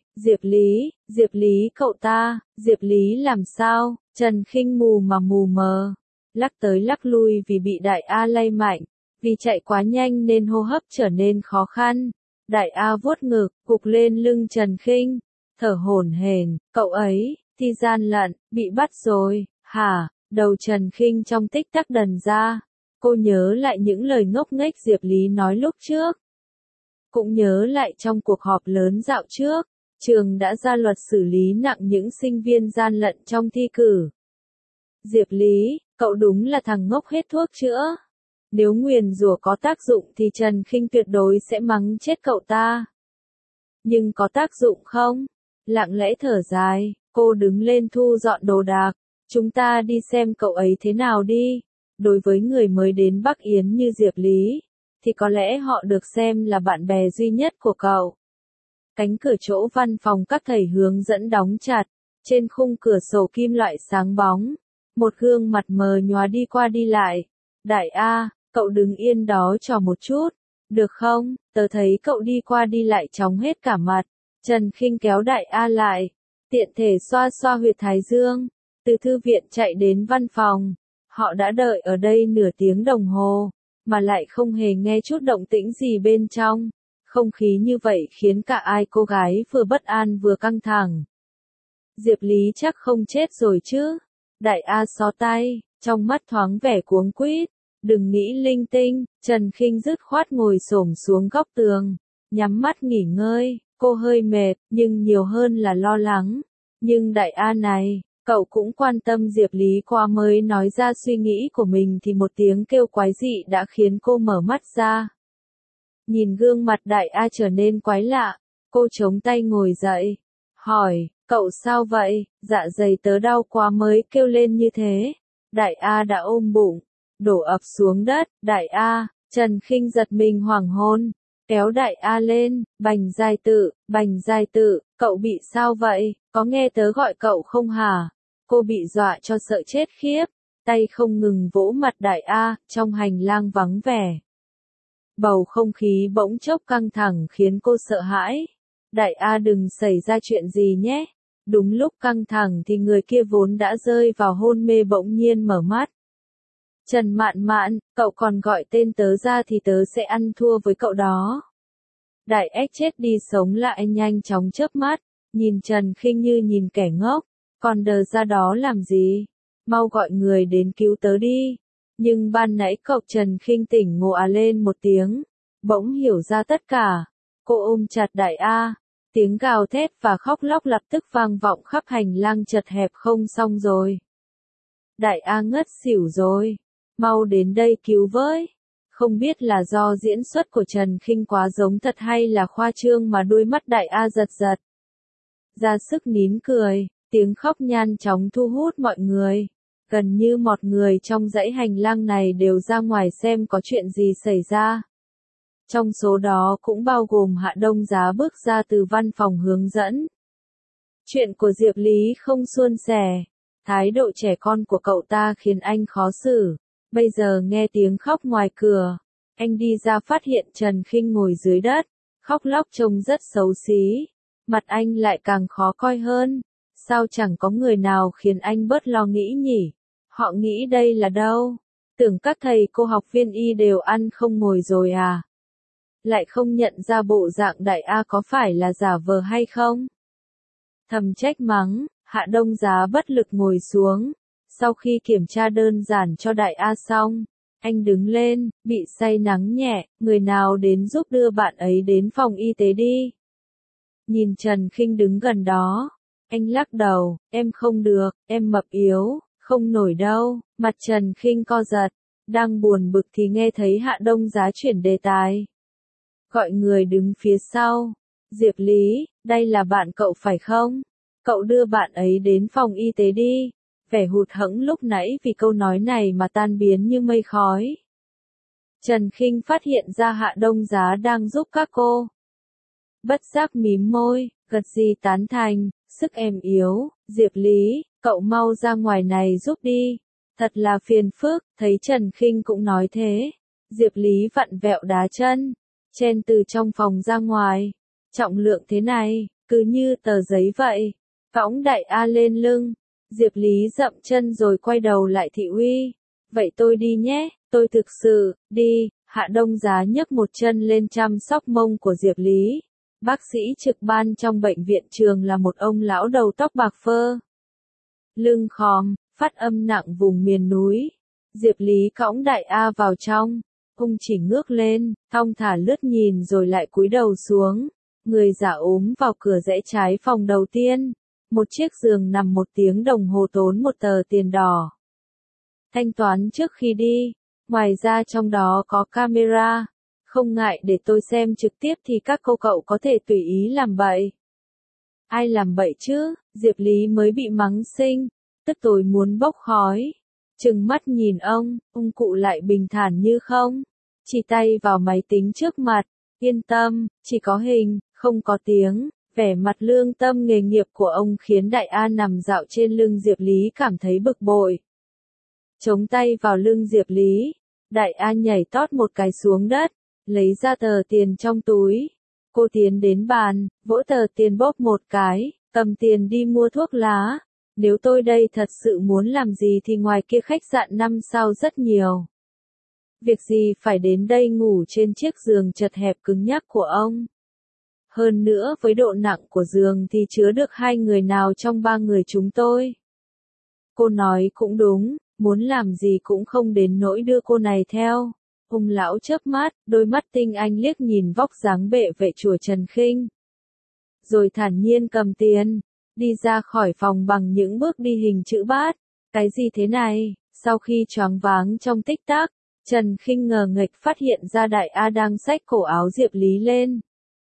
Diệp Lý cậu ta, Diệp Lý làm sao? Trần Khinh mù mờ, lắc tới lắc lui vì bị Đại A lay mạnh, vì chạy quá nhanh nên hô hấp trở nên khó khăn. Đại A vuốt ngực, gục lên lưng Trần Khinh, thở hổn hển, cậu ấy, thi gian lận, bị bắt rồi, hả? Đầu Trần Khinh trong tích tắc đần ra, cô nhớ lại những lời ngốc nghếch Diệp Lý nói lúc trước. Cũng nhớ lại trong cuộc họp lớn dạo trước, trường đã ra luật xử lý nặng những sinh viên gian lận trong thi cử. Diệp Lý, cậu đúng là thằng ngốc hết thuốc chữa. Nếu nguyền rủa có tác dụng thì Trần Khinh tuyệt đối sẽ mắng chết cậu ta. Nhưng có tác dụng không? Lặng lẽ thở dài, cô đứng lên thu dọn đồ đạc. Chúng ta đi xem cậu ấy thế nào đi. Đối với người mới đến Bắc Yến như Diệp Lý, thì có lẽ họ được xem là bạn bè duy nhất của cậu. Cánh cửa chỗ văn phòng các thầy hướng dẫn đóng chặt, Trên khung cửa sổ kim loại sáng bóng, một gương mặt mờ nhóa đi qua đi lại. Đại A, cậu đứng yên đó cho một chút, được không? Tớ thấy cậu đi qua đi lại chóng hết cả mặt. Trần Khinh kéo Đại A lại, tiện thể xoa xoa huyệt thái dương. Từ thư viện chạy đến văn phòng, họ đã đợi ở đây nửa tiếng đồng hồ, mà lại không hề nghe chút động tĩnh gì bên trong. Không khí như vậy khiến cả ai cô gái vừa bất an vừa căng thẳng. Diệp Lý chắc không chết rồi chứ? Đại A xó tay, trong mắt thoáng vẻ cuống quýt. Đừng nghĩ linh tinh, Trần Khinh dứt khoát ngồi xổm xuống góc tường, nhắm mắt nghỉ ngơi. Cô hơi mệt, nhưng nhiều hơn là lo lắng. Nhưng Đại A này, cậu cũng quan tâm Diệp Lý quá mới nói ra suy nghĩ của mình thì một tiếng kêu quái dị đã khiến cô mở mắt ra. Nhìn gương mặt Đại A trở nên quái lạ, cô chống tay ngồi dậy, hỏi, cậu sao vậy, dạ dày tớ đau quá mới kêu lên như thế. Đại A đã ôm bụng, đổ ập xuống đất. Đại A, Trần Khinh giật mình hoảng hồn, kéo Đại A lên. Bành Giai Tự, cậu bị sao vậy, có nghe tớ gọi cậu không hả? Cô bị dọa cho sợ chết khiếp, tay không ngừng vỗ mặt Đại A. Trong hành lang vắng vẻ, bầu không khí bỗng chốc căng thẳng khiến cô sợ hãi. Đại A đừng xảy ra chuyện gì nhé. Đúng lúc căng thẳng thì người kia vốn đã rơi vào hôn mê bỗng nhiên mở mắt. Trần Mạn Mạn, cậu còn gọi tên tớ ra thì tớ sẽ ăn thua với cậu đó. Đại ếch chết đi sống lại nhanh chóng chớp mắt, nhìn Trần Khinh như nhìn kẻ ngốc, còn đờ ra đó làm gì? Mau gọi người đến cứu tớ đi. Nhưng ban nãy cậu Trần Khinh tỉnh ngộ lên một tiếng, bỗng hiểu ra tất cả. Cô ôm chặt Đại A, tiếng gào thét và khóc lóc lập tức vang vọng khắp hành lang chật hẹp. Không xong rồi. Đại A ngất xỉu rồi, mau đến đây cứu với. Không biết là do diễn xuất của Trần Khinh quá giống thật hay là khoa trương mà đôi mắt Đại A giật giật. Ra sức nín cười, tiếng khóc nhanh chóng thu hút mọi người. Gần như mọi người trong dãy hành lang này đều ra ngoài xem có chuyện gì xảy ra. Trong số đó cũng bao gồm Hạ Đông Giá bước ra từ văn phòng hướng dẫn. Chuyện của Diệp Lý không suôn sẻ, thái độ trẻ con của cậu ta khiến anh khó xử. Bây giờ nghe tiếng khóc ngoài cửa, anh đi ra phát hiện Trần Khinh ngồi dưới đất, khóc lóc trông rất xấu xí. Mặt anh lại càng khó coi hơn. Sao chẳng có người nào khiến anh bớt lo nghĩ nhỉ? Họ nghĩ đây là đâu? Tưởng các thầy cô học viên y đều ăn không ngồi rồi à? Lại không nhận ra bộ dạng Đại A có phải là giả vờ hay không? Thầm trách mắng, Hạ Đông Giá bất lực ngồi xuống. Sau khi kiểm tra đơn giản cho Đại A xong, anh đứng lên, bị say nắng nhẹ, người nào đến giúp đưa bạn ấy đến phòng y tế đi. Nhìn Trần Khinh đứng gần đó, anh lắc đầu, em không được, em mập yếu, không nổi đâu. Mặt Trần Khinh co giật, đang buồn bực thì nghe thấy Hạ Đông Giá chuyển đề tài. Gọi người đứng phía sau, Diệp Lý, đây là bạn cậu phải không? Cậu đưa bạn ấy đến phòng y tế đi. Vẻ hụt hẫng lúc nãy vì câu nói này mà tan biến như mây khói. Trần Khinh phát hiện ra Hạ Đông Giá đang giúp các cô. Bất giác mím môi, gật gì tán thành, sức em yếu, Diệp Lý, cậu mau ra ngoài này giúp đi. Thật là phiền phức, thấy Trần Khinh cũng nói thế. Diệp Lý vặn vẹo đá chân, chen từ trong phòng ra ngoài. Trọng lượng thế này, cứ như tờ giấy vậy. Cõng Đại A lên lưng. Diệp Lý dậm chân rồi quay đầu lại thị uy. Vậy tôi đi nhé, tôi thực sự, đi. Hạ Đông Giá nhấc một chân lên chăm sóc mông của Diệp Lý. Bác sĩ trực ban trong bệnh viện trường là một ông lão đầu tóc bạc phơ. Lưng khòm, phát âm nặng vùng miền núi. Diệp Lý cõng Đại A vào trong. Ông chỉ ngước lên, thong thả lướt nhìn rồi lại cúi đầu xuống. Người già ốm vào cửa rẽ trái phòng đầu tiên. Một chiếc giường nằm 1 tiếng đồng hồ tốn 1 tờ tiền đỏ. Thanh toán trước khi đi. Ngoài ra trong đó có camera. Không ngại để tôi xem trực tiếp thì các cô cậu có thể tùy ý làm bậy. Ai làm bậy chứ? Diệp Lý mới bị mắng sinh. Tức tối muốn bốc khói. Trừng mắt nhìn ông cụ lại bình thản như không. Chỉ tay vào máy tính trước mặt. Yên tâm, chỉ có hình, không có tiếng. Vẻ mặt lương tâm nghề nghiệp của ông khiến Đại A nằm dạo trên lưng Diệp Lý cảm thấy bực bội. Chống tay vào lưng Diệp Lý, Đại A nhảy tót một cái xuống đất, lấy ra tờ tiền trong túi. Cô tiến đến bàn, vỗ tờ tiền bóp một cái, cầm tiền đi mua thuốc lá. Nếu tôi đây thật sự muốn làm gì thì ngoài kia khách sạn 5 sao rất nhiều. Việc gì phải đến đây ngủ trên chiếc giường chật hẹp cứng nhắc của ông. Hơn nữa với độ nặng của giường thì chứa được 2 người nào trong 3 người chúng tôi. Cô nói cũng đúng, muốn làm gì cũng không đến nỗi đưa cô này theo. Ông lão chớp mắt, đôi mắt tinh anh liếc nhìn vóc dáng bệ vệ chùa Trần Khinh. Rồi thản nhiên cầm tiền, đi ra khỏi phòng bằng những bước đi hình chữ bát. Cái gì thế này? Sau khi choáng váng trong tích tắc, Trần Khinh ngờ nghệch phát hiện ra Đại A đang xách cổ áo Diệp Lý lên.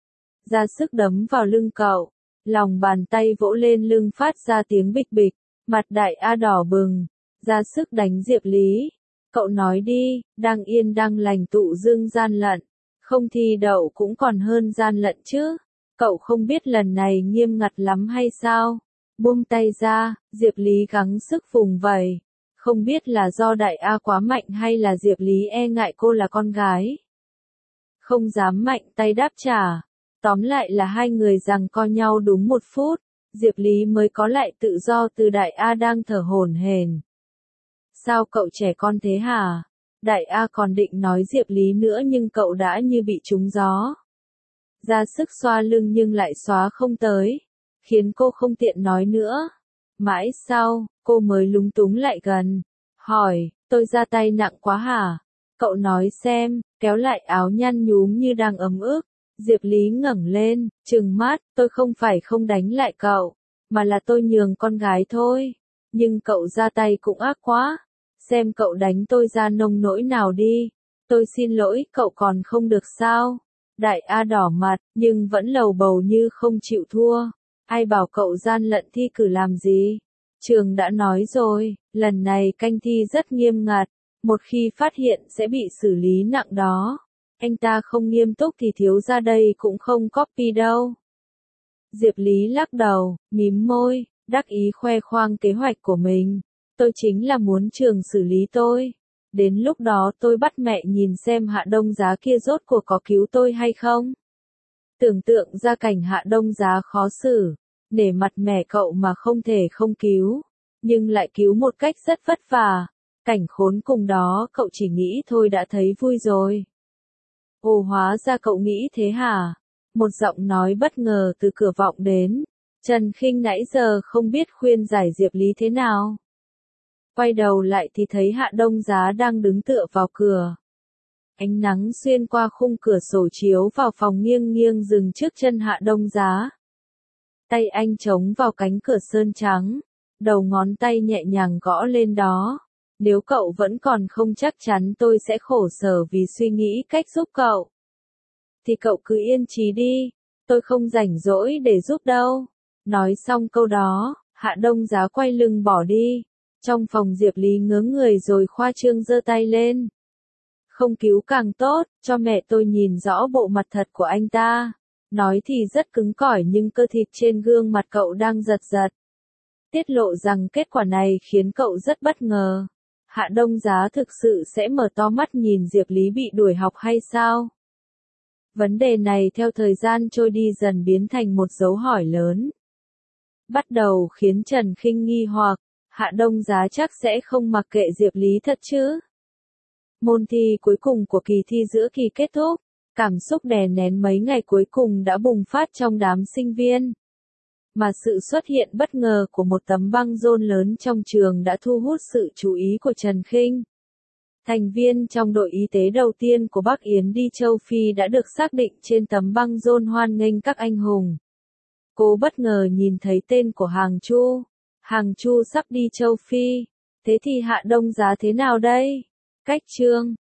Ra sức đấm vào lưng cậu, lòng bàn tay vỗ lên lưng phát ra tiếng bịch bịch, mặt Đại A đỏ bừng, ra sức đánh Diệp Lý. Cậu nói đi, đang yên đang lành tụ dưng gian lận, không thi đậu cũng còn hơn gian lận chứ. Cậu không biết lần này nghiêm ngặt lắm hay sao? Buông tay ra, Diệp Lý gắng sức vùng vẫy. Không biết là do Đại A quá mạnh hay là Diệp Lý e ngại cô là con gái. Không dám mạnh tay đáp trả. Tóm lại là hai người giằng co nhau đúng 1 phút, Diệp Lý mới có lại tự do từ Đại A đang thở hổn hển. Sao cậu trẻ con thế hả? Đại A còn định nói Diệp Lý nữa nhưng cậu đã như bị trúng gió. Ra sức xoa lưng nhưng lại xóa không tới, khiến cô không tiện nói nữa. Mãi sau, cô mới lúng túng lại gần, hỏi, tôi ra tay nặng quá hả? Cậu nói xem, kéo lại áo nhăn nhúm như đang ấm ức. Diệp Lý ngẩng lên, trừng mắt, tôi không phải không đánh lại cậu, mà là tôi nhường con gái thôi. Nhưng cậu ra tay cũng ác quá. Xem cậu đánh tôi ra nông nỗi nào đi. Tôi xin lỗi, cậu còn không được sao? Đại A đỏ mặt, nhưng vẫn lầu bầu như không chịu thua. Ai bảo cậu gian lận thi cử làm gì? Trường đã nói rồi, lần này canh thi rất nghiêm ngặt. Một khi phát hiện sẽ bị xử lý nặng đó. Anh ta không nghiêm túc thì thiếu ra đây cũng không copy đâu. Diệp Lý lắc đầu, mím môi, đắc ý khoe khoang kế hoạch của mình. Tôi chính là muốn trường xử lý tôi. Đến lúc đó tôi bắt mẹ nhìn xem Hạ Đông Giá kia rốt cuộc có cứu tôi hay không. Tưởng tượng ra cảnh Hạ Đông Giá khó xử, nể mặt mẹ cậu mà không thể không cứu, nhưng lại cứu một cách rất vất vả. Cảnh khốn cùng đó cậu chỉ nghĩ thôi đã thấy vui rồi. Ồ, hóa ra cậu nghĩ thế hả? Một giọng nói bất ngờ từ cửa vọng đến. Trần Khinh nãy giờ không biết khuyên giải Diệp Lý thế nào. Quay đầu lại thì thấy Hạ Đông Giá đang đứng tựa vào cửa. Ánh nắng xuyên qua khung cửa sổ chiếu vào phòng nghiêng nghiêng dừng trước chân Hạ Đông Giá. Tay anh chống vào cánh cửa sơn trắng, đầu ngón tay nhẹ nhàng gõ lên đó. Nếu cậu vẫn còn không chắc chắn tôi sẽ khổ sở vì suy nghĩ cách giúp cậu. Thì cậu cứ yên trí đi, tôi không rảnh rỗi để giúp đâu. Nói xong câu đó, Hạ Đông Giá quay lưng bỏ đi. Trong phòng Diệp Lý ngớ người rồi khoa trương giơ tay lên. Không cứu càng tốt, cho mẹ tôi nhìn rõ bộ mặt thật của anh ta. Nói thì rất cứng cỏi nhưng cơ thịt trên gương mặt cậu đang giật giật. Tiết lộ rằng kết quả này khiến cậu rất bất ngờ. Hạ Đông Giá thực sự sẽ mở to mắt nhìn Diệp Lý bị đuổi học hay sao? Vấn đề này theo thời gian trôi đi dần biến thành một dấu hỏi lớn. Bắt đầu khiến Trần Khinh nghi hoặc, Hạ Đông Giá chắc sẽ không mặc kệ Diệp Lý thật chứ? Môn thi cuối cùng của kỳ thi giữa kỳ kết thúc, cảm xúc đè nén mấy ngày cuối cùng đã bùng phát trong đám sinh viên. Mà sự xuất hiện bất ngờ của một tấm băng rôn lớn trong trường đã thu hút sự chú ý của Trần Khinh. Thành viên trong đội y tế đầu tiên của Bắc Yến đi châu Phi đã được xác định trên tấm băng rôn hoan nghênh các anh hùng. Cô bất ngờ nhìn thấy tên của Hàng Chu. Hàng Chu sắp đi châu Phi. Thế thì Hạ Đông Giá thế nào đây? Cách chương